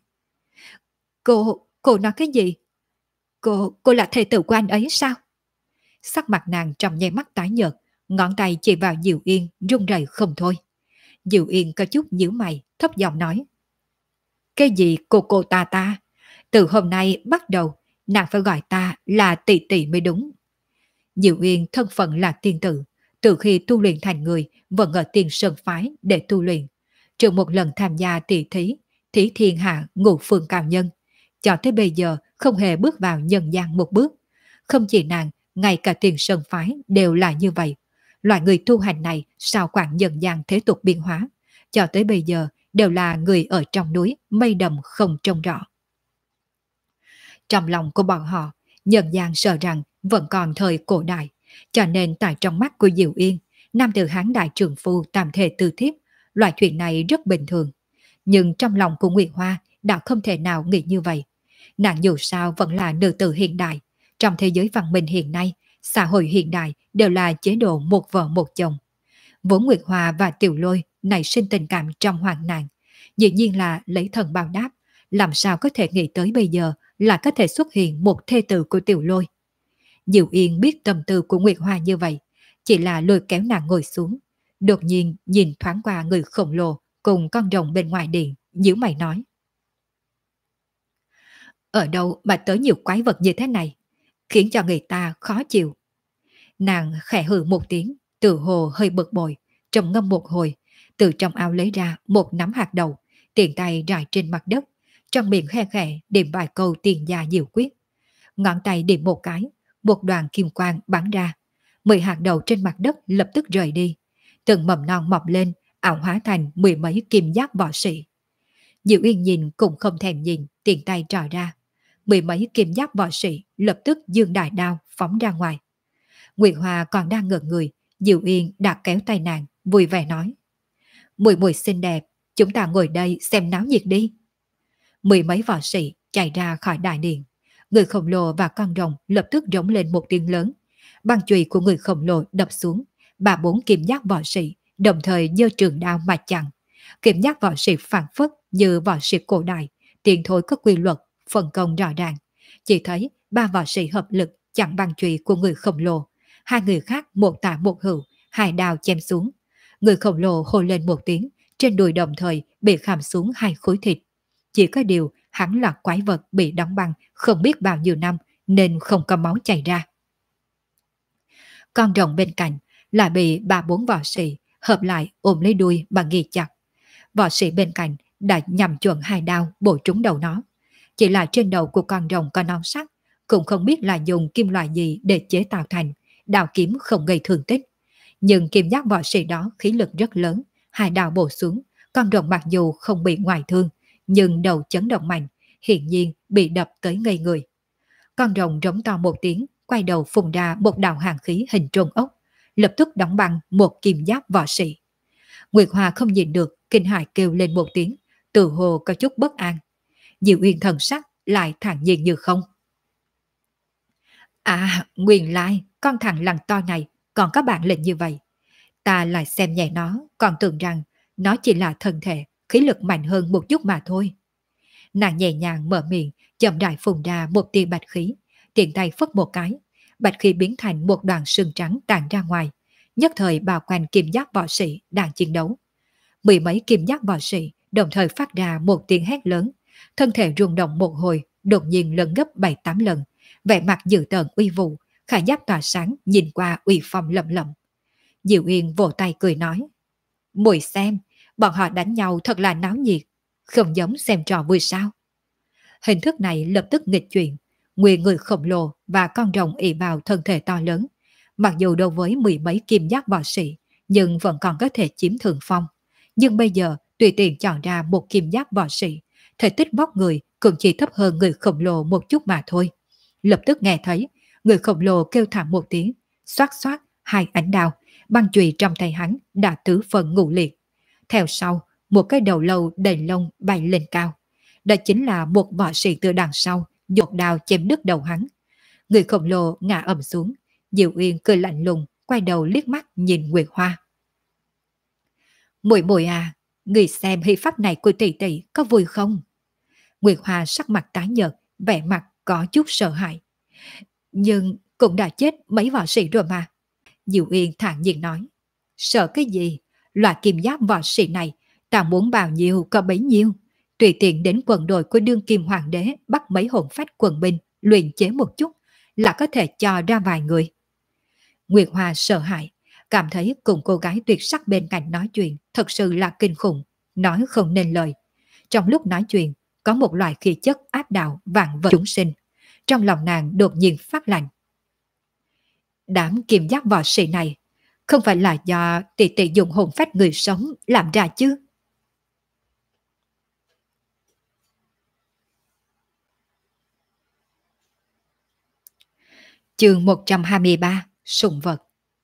Cô nói cái gì? Cô là thê tử của anh ấy sao? Sắc mặt nàng trong nháy mắt tái nhợt, ngón tay chỉ vào Diệu Yên run rẩy không thôi. Diệu Yên có chút nhíu mày, thấp giọng nói. Cái gì cô ta? Từ hôm nay bắt đầu, nàng phải gọi ta là tỷ tỷ mới đúng. Diệu Yên thân phận là tiên tử, từ khi tu luyện thành người vẫn ở Tiên Sơn phái để tu luyện. Trừ một lần tham gia tỷ thí, thí thiên hạ ngũ phương cao nhân, cho tới bây giờ không hề bước vào nhân gian một bước. Không chỉ nàng, ngay cả Tiên Sơn phái đều là như vậy. Loại người tu hành này sao quản nhân gian thế tục biến hóa, cho tới bây giờ đều là người ở trong núi, mây đầm không trông rõ. Trong lòng của bọn họ, nhân gian sợ rằng vẫn còn thời cổ đại, cho nên tại trong mắt của Diệu Yên, nam tử Hán đại trường phu tam thể tư thiếp, loại chuyện này rất bình thường. Nhưng trong lòng của Nguyệt Hoa đã không thể nào nghĩ như vậy. Nàng dù sao vẫn là nữ tử hiện đại. Trong thế giới văn minh hiện nay, xã hội hiện đại đều là chế độ một vợ một chồng. Vốn Nguyệt Hoa và Tiểu Lôi nảy sinh tình cảm trong hoạn nạn, dĩ nhiên là lấy thần báo đáp, làm sao có thể nghĩ tới bây giờ là có thể xuất hiện một thê tử của Tiểu Lôi. Diệu Yên biết tâm tư của Nguyệt Hoa như vậy, chỉ là lôi kéo nàng ngồi xuống, đột nhiên nhìn thoáng qua người khổng lồ cùng con rồng bên ngoài điện, nhíu mày nói. Ở đâu mà tới nhiều quái vật như thế này, khiến cho người ta khó chịu. Nàng khẽ hừ một tiếng, tự hồ hơi bực bội, trầm ngâm một hồi, từ trong áo lấy ra một nắm hạt đậu, tiện tay rải trên mặt đất, trong miệng khe khẽ điểm vài câu tiền gia diệu quyết. Ngón tay điểm một cái, một đoàn kim quang bắn ra, 10 hạt đậu trên mặt đất lập tức rời đi, từng mầm non mọc lên, ảo hóa thành 10 mấy kim giáp võ sĩ. Diệu Yên nhìn cũng không thèm nhìn, tiền tay trò ra, 10 mấy kim giáp võ sĩ lập tức dương đại đao phóng ra ngoài. Nguyệt Hoa còn đang ngẩn người, Diệu Yên đã kéo tay nàng, vui vẻ nói. Muội muội xinh đẹp, chúng ta ngồi đây xem náo nhiệt đi. 10 mấy võ sĩ chạy ra khỏi đại điện. Người khổng lồ và con rồng lập tức rống lên một tiếng lớn. Băng chùy của người khổng lồ đập xuống, 3-4 kim giáp võ sĩ đồng thời giơ trường đao mà chặn. Kiểm giác võ sĩ phản phất như võ sĩ cổ đại, tiền thối có quy luật, phân công rõ ràng. Chỉ thấy ba võ sĩ hợp lực chặn băng chùy của người khổng lồ, hai người khác một tả một hữu, hai đao chém xuống. Người khổng lồ hô lên một tiếng, trên đùi đồng thời bị khảm xuống hai khối thịt. Chỉ có điều hắn là quái vật bị đóng băng không biết bao nhiêu năm nên không có máu chảy ra. Con rồng bên cạnh lại bị ba bốn võ sĩ hợp lại ôm lấy đuôi mà ghi chặt. Võ sĩ bên cạnh đã nhằm chuẩn hai đao bổ trúng đầu nó. Chỉ là trên đầu của con rồng có nón sắt, cũng không biết là dùng kim loại gì để chế tạo thành, đao kiếm không gây thương tích. Nhưng kim giác võ sĩ đó khí lực rất lớn, hai đao bổ xuống, con rồng mặc dù không bị ngoại thương, nhưng đầu chấn động mạnh, hiển nhiên bị đập tới ngây người. Con rồng rống to một tiếng, quay đầu phun ra một đạo hàn khí hình trôn ốc, lập tức đóng băng một kim giáp võ sĩ. Nguyệt Hoa không nhìn được, kinh hãi kêu lên một tiếng, tự hồ có chút bất an. Diệu Uyên thần sắc lại thản nhiên như không. À, nguyên lai, con thằng lằn to này còn có bản lĩnh như vậy. Ta lại xem nhẹ nó, còn tưởng rằng nó chỉ là thân thể, khí lực mạnh hơn một chút mà thôi. Nàng nhẹ nhàng mở miệng, chậm rãi phun ra một tia bạch khí, tiện tay phất một cái, bạch khí biến thành một đoàn sương trắng tản ra ngoài, nhất thời bao quanh kim giáp võ sĩ đang chiến đấu. Mười mấy kim giáp võ sĩ đồng thời phát ra một tiếng hét lớn, thân thể rung động một hồi, đột nhiên lớn gấp 7-8 lần, vẻ mặt dữ tợn uy vũ, khải giáp tỏa sáng nhìn qua uy phong lẫm lẫm. Diệu Uyên vỗ tay cười nói: "Muội xem, bọn họ đánh nhau thật là náo nhiệt, không giống xem trò vui sao?" Hình thức này lập tức nghịch chuyển, nguyên người khổng lồ và con rồng ỷ vào thân thể to lớn, mặc dù đối với mười mấy kim giáp võ sĩ, nhưng vẫn còn có thể chiếm thượng phong. Nhưng bây giờ tùy tiện chọn ra một kim giáp võ sĩ, thể tích vóc người cũng chỉ thấp hơn người khổng lồ một chút mà thôi. Lập tức nghe thấy người khổng lồ kêu thảm một tiếng, xoát xoát hai ánh đao, băng chùy trong tay hắn đã tứ phần ngũ liệt. Theo sau, một cái đầu lâu đầy lông bay lên cao. Đó chính là một võ sĩ từ đằng sau giọt đao chém đứt đầu hắn. Người khổng lồ ngã ầm xuống. Diệu Uyên cười lạnh lùng, quay đầu liếc mắt nhìn Nguyệt Hoa. Muội muội à, người xem hy pháp này của tỷ tỷ có vui không? Nguyệt Hoa sắc mặt tái nhợt, vẻ mặt có chút sợ hãi. Nhưng cũng đã chết mấy võ sĩ rồi mà. Diệu Uyên thản nhiên nói. Sợ cái gì? Loại kim giáp võ sĩ này, ta muốn bao nhiêu có bấy nhiêu. Tùy tiện đến quần đội của đương kim hoàng đế bắt mấy hồn phách quần binh, luyện chế một chút, là có thể cho ra vài người. Nguyệt Hoa sợ hãi, cảm thấy cùng cô gái tuyệt sắc bên cạnh nói chuyện thật sự là kinh khủng, nói không nên lời. Trong lúc nói chuyện, có một loại khí chất áp đảo vạn vật chúng sinh. Trong lòng nàng đột nhiên phát lạnh. Đám kim giáp võ sĩ này không phải là do tỷ tỷ dùng hồn phách người sống làm ra chứ? Chương 123, sùng vật.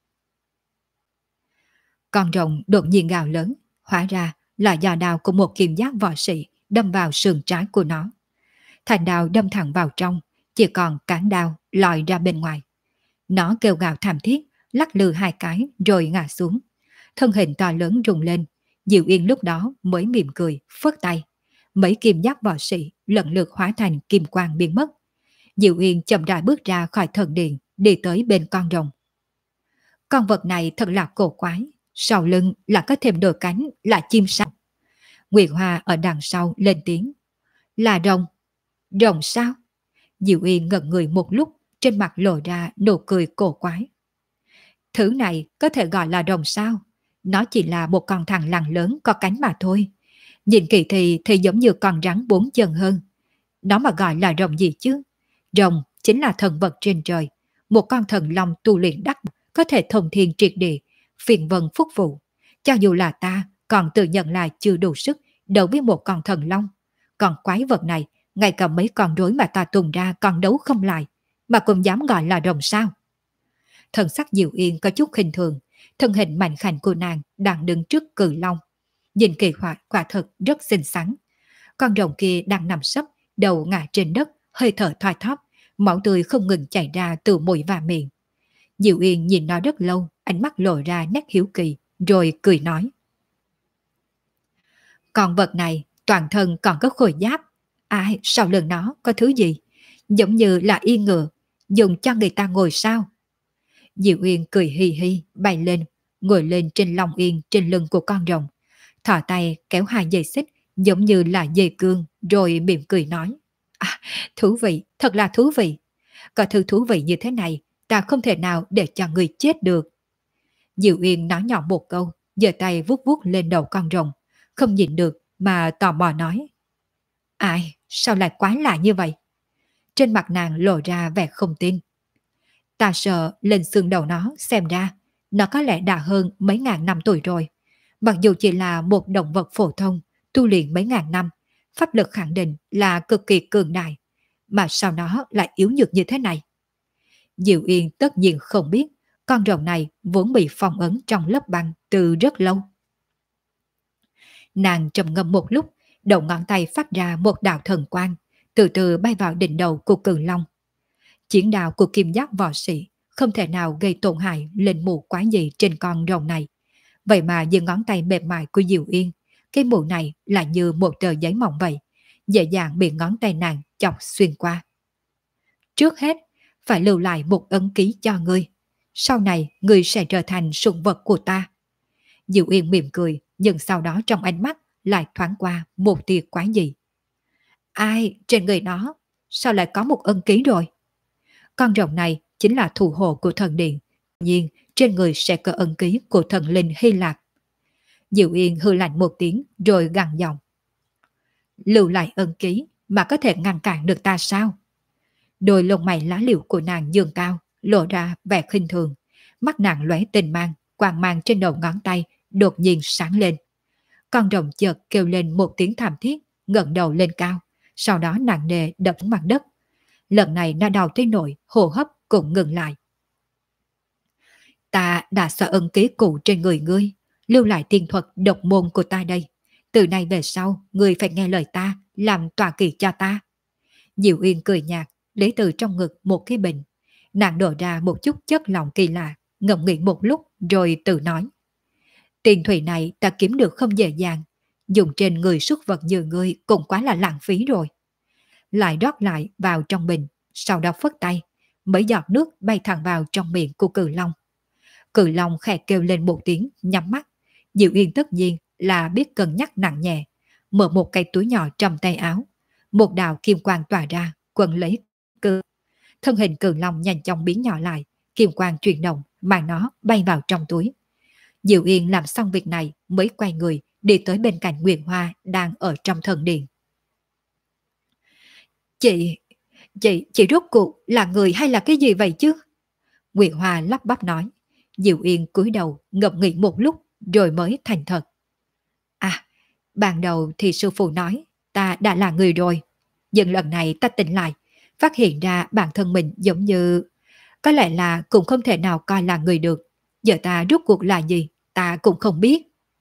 Con rồng đột nhiên gào lớn, hóa ra là do đao của một kim giáp võ sĩ đâm vào sườn trái của nó. Thành đao đâm thẳng vào trong, chỉ còn cán đao lòi ra bên ngoài. Nó kêu gào thảm thiết, lắc lư hai cái rồi ngã xuống. Thân hình to lớn rung lên, Diệu Yên lúc đó mới mỉm cười, phất tay. Mấy kim giáp võ sĩ lần lượt hóa thành kim quang biến mất. Diệu Yên chậm rãi bước ra khỏi thần điện, đi tới bên con rồng. Con vật này thật là cổ quái, sau lưng là có thêm đôi cánh là chim sao? Nguyệt Hoa ở đằng sau lên tiếng. Là rồng. Rồng sao? Diệu Yên ngẩn người một lúc, trên mặt lộ ra nụ cười cổ quái. Thứ này có thể gọi là rồng sao? Nó chỉ là một con thằn lằn lớn có cánh mà thôi. Nhìn kỳ thì giống như con rắn bốn chân hơn. Nó mà gọi là rồng gì chứ? Rồng chính là thần vật trên trời, một con thần long tu luyện đắc có thể thông thiên triệt địa, phiền vân phúc vụ. Cho dù là ta còn tự nhận là chưa đủ sức đấu với một con thần long, còn quái vật này ngay cả mấy con rối mà ta tung ra còn đấu không lại, mà cũng dám gọi là rồng sao? Thần sắc Diệu Yên có chút khinh thường, thân hình mạnh khảnh của nàng đang đứng trước cự long, nhìn kỳ họa quả thật rất xinh xắn. Con rồng kia đang nằm sấp, đầu ngã trên đất, hơi thở thoi thóp, máu tươi không ngừng chảy ra từ mũi và miệng. Diệu Yên nhìn nó rất lâu, ánh mắt lộ ra nét hiếu kỳ, rồi cười nói. Con vật này toàn thân còn có khôi giáp. Ai sau lưng nó có thứ gì? Giống như là yên ngựa, dùng cho người ta ngồi sao? Diệu Uyên cười hi hi bay lên, ngồi lên trên lông yên trên lưng của con rồng. Thò tay kéo hai dây xích giống như là dây cương rồi mỉm cười nói. À, thú vị, thật là thú vị. Có thứ thú vị như thế này, ta không thể nào để cho người chết được. Diệu Uyên nói nhỏ một câu, giơ tay vuốt vuốt lên đầu con rồng, không nhìn được mà tò mò nói. Ai, sao lại quái lạ như vậy? Trên mặt nàng lộ ra vẻ không tin. Ta sợ lên xương đầu nó xem ra, nó có lẽ đã hơn mấy ngàn năm tuổi rồi. Mặc dù chỉ là một động vật phổ thông, tu luyện mấy ngàn năm, pháp lực khẳng định là cực kỳ cường đại. Mà sao nó lại yếu nhược như thế này? Diệu Yên tất nhiên không biết, con rồng này vốn bị phong ấn trong lớp băng từ rất lâu. Nàng trầm ngâm một lúc, đầu ngón tay phát ra một đạo thần quang, từ từ bay vào đỉnh đầu của Cự Long. Chiến đạo của kim giác võ sĩ không thể nào gây tổn hại lên mũ quái gì trên con rồng này. Vậy mà giữa ngón tay mềm mại của Diệu Yên, cái mũ này là như một tờ giấy mỏng vậy, dễ dàng bị ngón tay nàng chọc xuyên qua. Trước hết, phải lưu lại một ấn ký cho ngươi. Sau này, ngươi sẽ trở thành sủng vật của ta. Diệu Yên mỉm cười, nhưng sau đó trong ánh mắt lại thoáng qua một tia quái dị. Ai, trên người nó, sao lại có một ấn ký rồi? Con rồng này chính là thủ hộ của thần điện, nhiên trên người sẽ có ấn ký của thần linh Hy Lạp. Diệu Yên hư lạnh một tiếng rồi gằn giọng. Lưu lại ấn ký mà có thể ngăn cản được ta sao? Đôi lông mày lá liễu của nàng dương cao, lộ ra vẻ khinh thường. Mắt nàng lóe tinh mang, quang mang trên đầu ngón tay đột nhiên sáng lên. Con rồng chợt kêu lên một tiếng thảm thiết, ngẩng đầu lên cao, sau đó nặng nề đập xuống mặt đất. Lần này nó đau tới nỗi hô hấp cũng ngừng lại. Ta đã xóa ấn ký cũ trên người ngươi, lưu lại tiên thuật độc môn của ta đây. Từ nay về sau, ngươi phải nghe lời ta, làm tọa kỵ cho ta. Diệu Uyên cười nhạt, lấy từ trong ngực một cái bình. Nàng đổ ra một chút chất lỏng kỳ lạ, ngẫm nghĩ một lúc rồi tự nói. Tiền thủy này ta kiếm được không dễ dàng, dùng trên người xuất vật như ngươi cũng quá là lãng phí rồi. Lại rót lại vào trong bình, sau đó phất tay, mấy giọt nước bay thẳng vào trong miệng của Cự Long. Cự Long khẽ kêu lên một tiếng, nhắm mắt. Diệu Yên tất nhiên là biết cân nhắc nặng nhẹ, mở một cái túi nhỏ trong tay áo. Một đạo kim quang tỏa ra, quấn lấy Cự. Thân hình Cự Long nhanh chóng biến nhỏ lại, kim quang chuyển động, mang nó bay vào trong túi. Diệu Yên làm xong việc này mới quay người đi tới bên cạnh Nguyệt Hoa đang ở trong thần điện. Chị rốt cuộc là người hay là cái gì vậy chứ? Nguyệt Hoa lắp bắp nói. Diệu Yên cúi đầu ngẫm nghĩ một lúc rồi mới thành thật. À, ban đầu thì sư phụ nói ta đã là người rồi. Nhưng lần này ta tỉnh lại, phát hiện ra bản thân mình giống như... Có lẽ là cũng không thể nào coi là người được. Giờ ta rốt cuộc là gì, ta cũng không biết.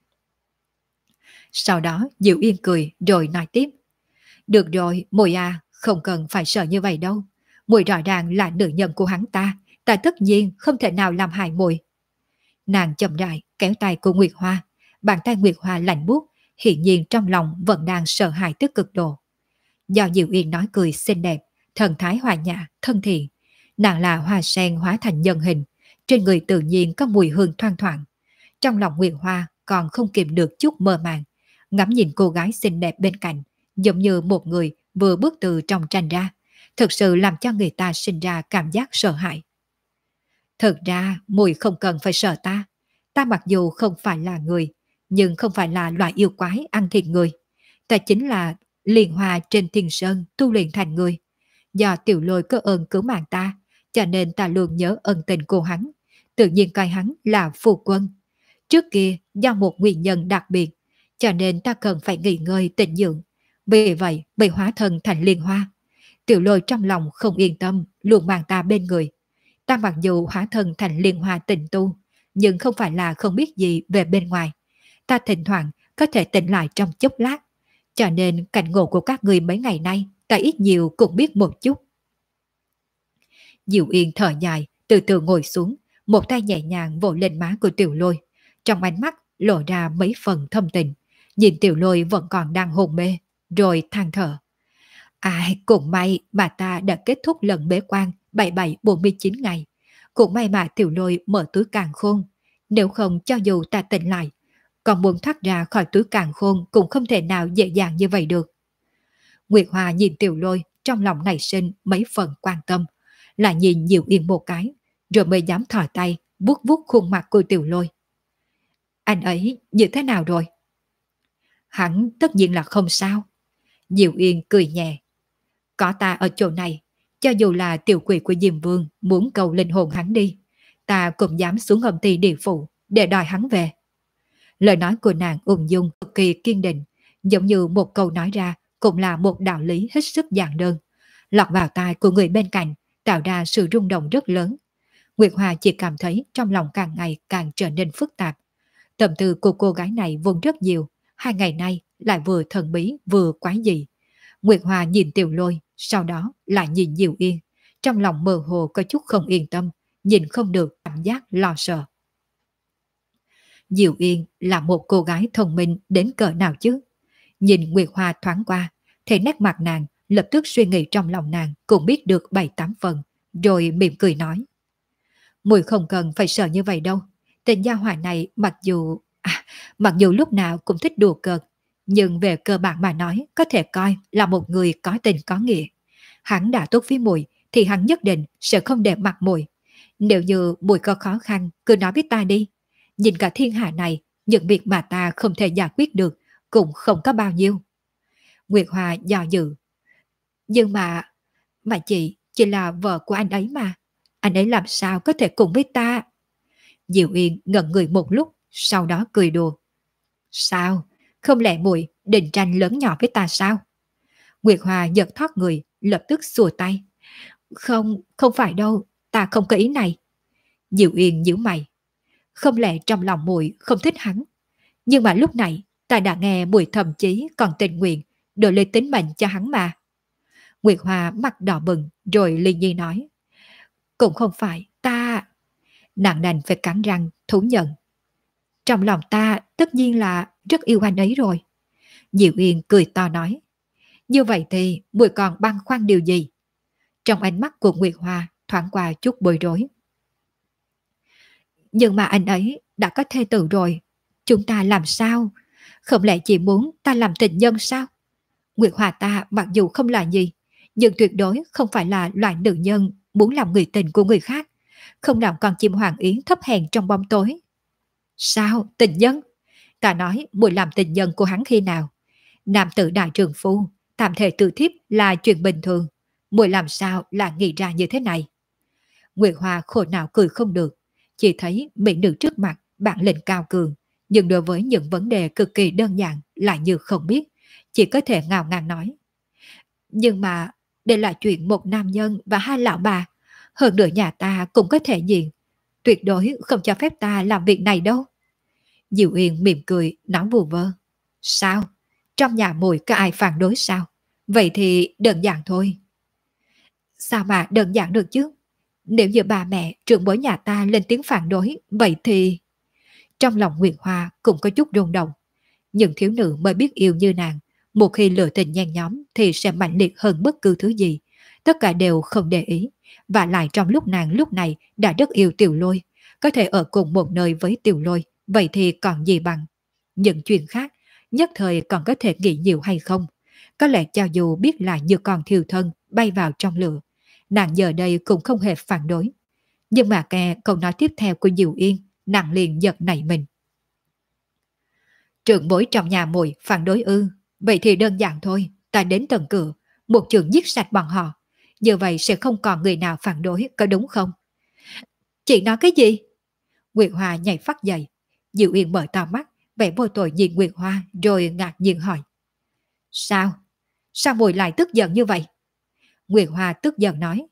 Sau đó Diệu Yên cười rồi nói tiếp. Được rồi, muội à, không cần phải sợ như vậy đâu. Muội rõ ràng là nữ nhân của hắn ta tất nhiên không thể nào làm hại muội. Nàng chậm rãi kéo tay của Nguyệt Hoa, bàn tay Nguyệt Hoa lạnh buốt, hiển nhiên trong lòng vẫn đang sợ hãi tới cực độ. Do Diệu Yên nói cười xinh đẹp, thần thái hòa nhã, thân thiện, nàng là hoa sen hóa thành nhân hình, trên người tự nhiên có mùi hương thoang thoảng. Trong lòng Nguyệt Hoa còn không kìm được chút mơ màng, ngắm nhìn cô gái xinh đẹp bên cạnh, giống như một người vừa bước từ trong tranh ra, thực sự làm cho người ta sinh ra cảm giác sợ hãi. Thật ra muội không cần phải sợ ta mặc dù không phải là người, nhưng không phải là loại yêu quái ăn thịt người. Ta chính là liền hòa trên thiên sơn tu luyện thành người. Do Tiểu Lôi có ơn cứu mạng ta, cho nên ta luôn nhớ ân tình của hắn, tự nhiên coi hắn là phu quân. Trước kia do một nguyên nhân đặc biệt, cho nên ta cần phải nghỉ ngơi tịnh dưỡng, vì vậy bị hóa thân thành Liên Hoa. Tiểu Lôi trong lòng không yên tâm, luôn mang ta bên người. Ta mặc dù hóa thân thành Liên Hoa tịnh tu, nhưng không phải là không biết gì về bên ngoài. Ta thỉnh thoảng có thể tỉnh lại trong chốc lát, cho nên cảnh ngộ của các người mấy ngày nay ta ít nhiều cũng biết một chút. Diệu Yên thở dài, từ từ ngồi xuống, một tay nhẹ nhàng vỗ lên má của Tiểu Lôi. trong ánh mắt lộ ra mấy phần thâm tình, nhìn Tiểu Lôi vẫn còn đang hôn mê, rồi than thở. Ai, cũng may mà ta đã kết thúc lần bế quan 7749 ngày. Cũng may mà Tiểu Lôi mở túi càn khôn. Nếu không cho dù ta tỉnh lại, còn muốn thoát ra khỏi túi càn khôn cũng không thể nào dễ dàng như vậy được. Nguyệt Hoa nhìn Tiểu Lôi trong lòng nảy sinh mấy phần quan tâm, lại nhìn Diệu Yên một cái, rồi mới dám thò tay vuốt vuốt khuôn mặt của Tiểu Lôi. Anh ấy như thế nào rồi? Hắn tất nhiên là không sao. Diệu Yên cười nhẹ. Có ta ở chỗ này, cho dù là tiểu quỷ của Diêm Vương muốn cầu linh hồn hắn đi, ta cũng dám xuống âm ty địa phủ để đòi hắn về. Lời nói của nàng ung dung cực kỳ kiên định, giống như một câu nói ra cũng là một đạo lý hết sức giản đơn, lọt vào tai của người bên cạnh, tạo ra sự rung động rất lớn. Nguyệt Hoa chỉ cảm thấy trong lòng càng ngày càng trở nên phức tạp. Tâm tư của cô gái này vốn rất nhiều, 2 ngày nay lại vừa thần bí vừa quái dị. Nguyệt Hoa nhìn Tiểu Lôi, sau đó lại nhìn Diệu Yên, trong lòng mơ hồ có chút không yên tâm, nhìn không được cảm giác lo sợ. Diệu Yên là một cô gái thông minh đến cỡ nào chứ? Nhìn Nguyệt Hoa thoáng qua, thấy nét mặt nàng, lập tức suy nghĩ trong lòng nàng cũng biết được 7-8 phần, rồi mỉm cười nói. Mùi không cần phải sợ như vậy đâu. Tên gia hỏa này mặc dù lúc nào cũng thích đùa cợt, nhưng về cơ bản mà nói có thể coi là một người có tình có nghĩa. Hắn đã tốt với Mùi thì hắn nhất định sẽ không để mặt Mùi. Nếu như Mùi có khó khăn cứ nói với ta đi. Nhìn cả thiên hạ này, những việc mà ta không thể giải quyết được cũng không có bao nhiêu. Nguyệt Hoa dò dự. Nhưng mà chị là vợ của anh ấy mà. Anh ấy làm sao có thể cùng với ta? Diệu Yên ngẩn người một lúc, sau đó cười đùa. Sao? Không lẽ Muội định tranh lớn nhỏ với ta sao? Nguyệt Hoa giật thoát người, lập tức xua tay. Không phải đâu, ta không có ý này. Diệu Yên nhíu mày. Không lẽ trong lòng Muội không thích hắn? Nhưng mà lúc này ta đã nghe Muội thậm chí còn tình nguyện đổi lấy tính mệnh cho hắn mà. Nguyệt Hoa mặt đỏ bừng rồi Liên Nhi nói. Cũng không phải, ta... Nàng đành phải cắn răng, thú nhận. Trong lòng ta tất nhiên là rất yêu anh ấy rồi. Diệu Yên cười to nói. Như vậy thì Muội còn băn khoăn điều gì? Trong ánh mắt của Nguyệt Hoa thoáng qua chút bối rối. Nhưng mà anh ấy đã có thê tử rồi. Chúng ta làm sao? Không lẽ chỉ muốn ta làm tình nhân sao? Nguyệt Hoa ta mặc dù không là gì, nhưng tuyệt đối không phải là loại nữ nhân muốn làm người tình của người khác. Không nào còn chim hoàng yến thấp hèn trong bóng tối. Sao? Tình nhân? Ta nói Muội làm tình nhân của hắn khi nào? Nam tử đại trường phu, tạm thể tự thiếp là chuyện bình thường. Muội làm sao là nghĩ ra như thế này? Nguyệt Hoa khổ não cười không được. Chỉ thấy mỹ nữ trước mặt bản lĩnh cao cường, nhưng đối với những vấn đề cực kỳ đơn giản lại như không biết, chỉ có thể ngào ngàng nói. Nhưng mà đây là chuyện một nam nhân và 2 lão bà, hơn nữa nhà ta cũng có thể diện, tuyệt đối không cho phép ta làm việc này đâu. Diệu Yên mỉm cười nói vù vơ. Sao? Trong nhà Muội có ai phản đối sao? Vậy thì đơn giản thôi. Sao mà đơn giản được chứ? Nếu như bà mẹ trưởng bối nhà ta lên tiếng phản đối, vậy thì... Trong lòng Nguyệt Hoa cũng có chút rung động. Những thiếu nữ mới biết yêu như nàng, một khi lựa tình nhen nhóm thì sẽ mạnh liệt hơn bất cứ thứ gì. Tất cả đều không để ý. Và lại trong lúc nàng lúc này đã rất yêu Tiểu Lôi, có thể ở cùng một nơi với Tiểu Lôi, vậy thì còn gì bằng. Những chuyện khác, nhất thời còn có thể nghĩ nhiều hay không. Có lẽ cho dù biết là như con thiêu thân bay vào trong lửa, nàng giờ đây cũng không hề phản đối. Nhưng mà nghe câu nói tiếp theo của Diệu Yên, nàng liền giật nảy mình. Trưởng bối trong nhà Muội phản đối ư? Vậy thì đơn giản thôi, ta đến tận cửa, một trường giết sạch bọn họ. Như vậy sẽ không còn người nào phản đối, có đúng không? Chị nói cái gì? Nguyệt Hoa nhảy phát dậy. Diệu Yên mở to mắt, vẻ vô tội nhìn Nguyệt Hoa rồi ngạc nhiên hỏi. Sao? Sao Muội lại tức giận như vậy? Nguyệt Hoa tức giận nói.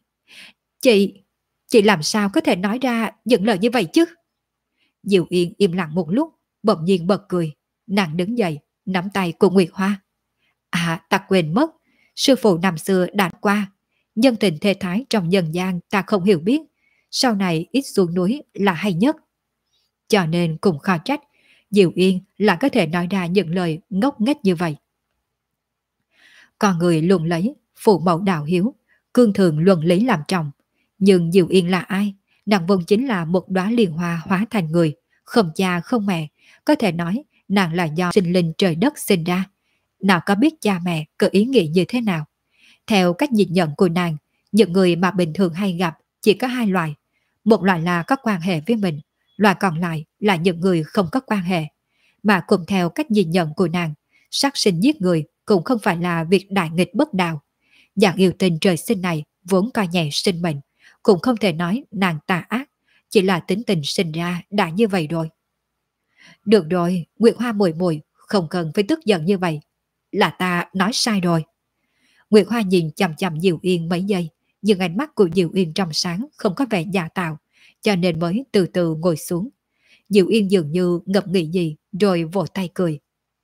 Chị làm sao có thể nói ra những lời như vậy chứ? Diệu Yên im lặng một lúc, bỗng nhiên bật cười. Nàng đứng dậy, nắm tay của Nguyệt Hoa. À, ta quên mất. Sư phụ năm xưa đã qua. Nhân tình thê thái trong nhân gian ta không hiểu biết. Sau này ít xuống núi là hay nhất. cho nên cũng khó trách Diệu Yên lại có thể nói ra những lời ngốc nghếch như vậy. Con người luôn lấy phụ mẫu đạo hiếu, cương thường luân lý làm chồng. Nhưng Diệu Yên là ai? Nàng vốn chính là một đóa liên hoa hóa thành người, không cha không mẹ. Có thể nói nàng là do sinh linh trời đất sinh ra. Nào có biết cha mẹ có ý nghĩ như thế nào? Theo cách nhìn nhận của nàng, những người mà bình thường hay gặp chỉ có hai loại. Một loại là có quan hệ với mình, loại còn lại là những người không có quan hệ. Mà cùng theo cách nhìn nhận của nàng, sát sinh giết người cũng không phải là việc đại nghịch bất đạo. Dạng yêu tình trời sinh này vốn coi nhẹ sinh mệnh, cũng không thể nói nàng tà ác, chỉ là tính tình sinh ra đã như vậy rồi. Được rồi, Nguyệt Hoa muội muội không cần phải tức giận như vậy. Là ta nói sai rồi. Nguyệt Hoa nhìn chằm chằm Diệu Yên mấy giây, nhưng ánh mắt của Diệu Yên trong sáng không có vẻ giả tạo, cho nên mới từ từ ngồi xuống. Diệu Yên dường như ngập nghĩ gì rồi vỗ tay cười.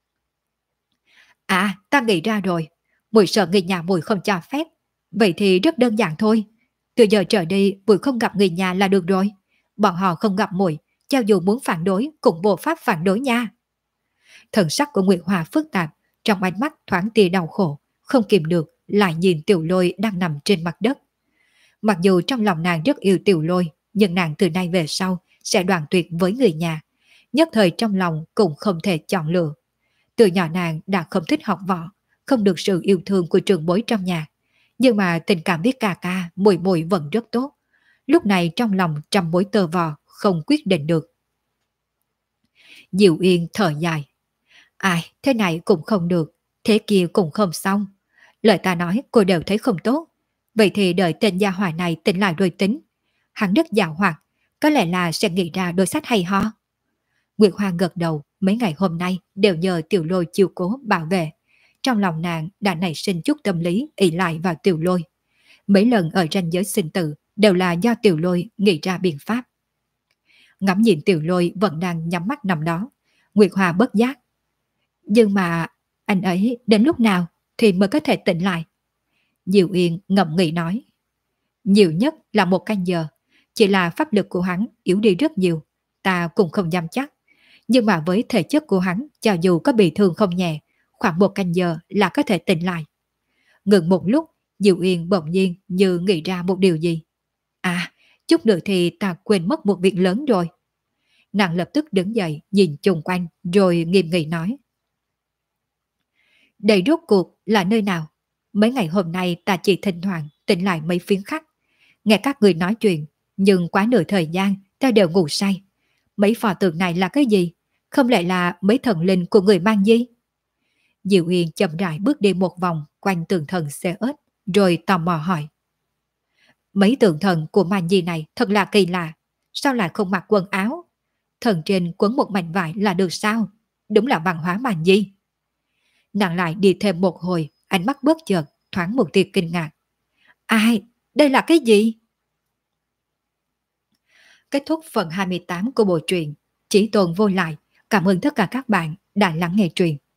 À, ta nghĩ ra rồi. Muội sợ người nhà muội không cho phép. Vậy thì rất đơn giản thôi. Từ giờ trở đi muội không gặp người nhà là được rồi. Bọn họ không gặp muội, cho dù muốn phản đối cũng vô pháp phản đối nha. Thần sắc của Nguyệt Hoa phức tạp, trong ánh mắt thoáng tia đau khổ, không kìm được lại nhìn Tiểu Lôi đang nằm trên mặt đất. Mặc dù trong lòng nàng rất yêu Tiểu Lôi, nhưng nàng từ nay về sau sẽ đoạn tuyệt với người nhà. Nhất thời trong lòng cũng không thể chọn lựa. Từ nhỏ nàng đã không thích học võ, không được sự yêu thương của trường bối trong nhà. Nhưng mà tình cảm với ca ca, muội muội vẫn rất tốt. Lúc này trong lòng trăm mối tơ vò, không quyết định được. Diệu Yên thở dài. Ai, thế này cũng không được, thế kia cũng không xong. Lời ta nói cô đều thấy không tốt. Vậy thì đợi tên gia hỏa này tỉnh lại rồi tính. Hắn rất dạo hoạt, có lẽ là sẽ nghĩ ra đôi sách hay ho. Nguyệt Hoa gật đầu, mấy ngày hôm nay đều nhờ Tiểu Lôi chiều cố bảo vệ. Trong lòng nàng đã nảy sinh chút tâm lý ỷ lại vào Tiểu Lôi. Mấy lần ở ranh giới sinh tử đều là do Tiểu Lôi nghĩ ra biện pháp. Ngắm nhìn Tiểu Lôi vẫn đang nhắm mắt nằm đó, Nguyệt Hoa bất giác. Nhưng mà anh ấy đến lúc nào thì mới có thể tỉnh lại? Diệu Yên ngậm nghĩ nói. Nhiều nhất là 1 canh giờ, chỉ là pháp lực của hắn yếu đi rất nhiều, ta cũng không dám chắc. Nhưng mà với thể chất của hắn, cho dù có bị thương không nhẹ, khoảng 1 canh giờ là có thể tỉnh lại. Ngừng một lúc, Diệu Yên bỗng nhiên như nghĩ ra một điều gì. À, chút nữa thì ta quên mất một việc lớn rồi. Nàng lập tức đứng dậy, nhìn chung quanh, rồi nghiêm nghị nói. Đây rốt cuộc là nơi nào? Mấy ngày hôm nay ta chỉ thỉnh thoảng tỉnh lại mấy phiến khắc. Nghe các người nói chuyện, nhưng quá nửa thời gian ta đều ngủ say. Mấy pho tượng này là cái gì? Không lẽ là mấy thần linh của người mang di? Diệu Yên chậm rãi bước đi một vòng quanh tượng thần xe ếch, rồi tò mò hỏi. Mấy tượng thần của mang di này thật là kỳ lạ. Sao lại không mặc quần áo? Thần trên quấn một mảnh vải là được sao? Đúng là văn hóa mang di. Nàng lại đi thêm một hồi, ánh mắt bất chợt, thoáng một tia kinh ngạc. Ai? Đây là cái gì? Kết thúc phần 28 của bộ truyện Chỉ Tồn Vô Lại. Cảm ơn tất cả các bạn đã lắng nghe truyện.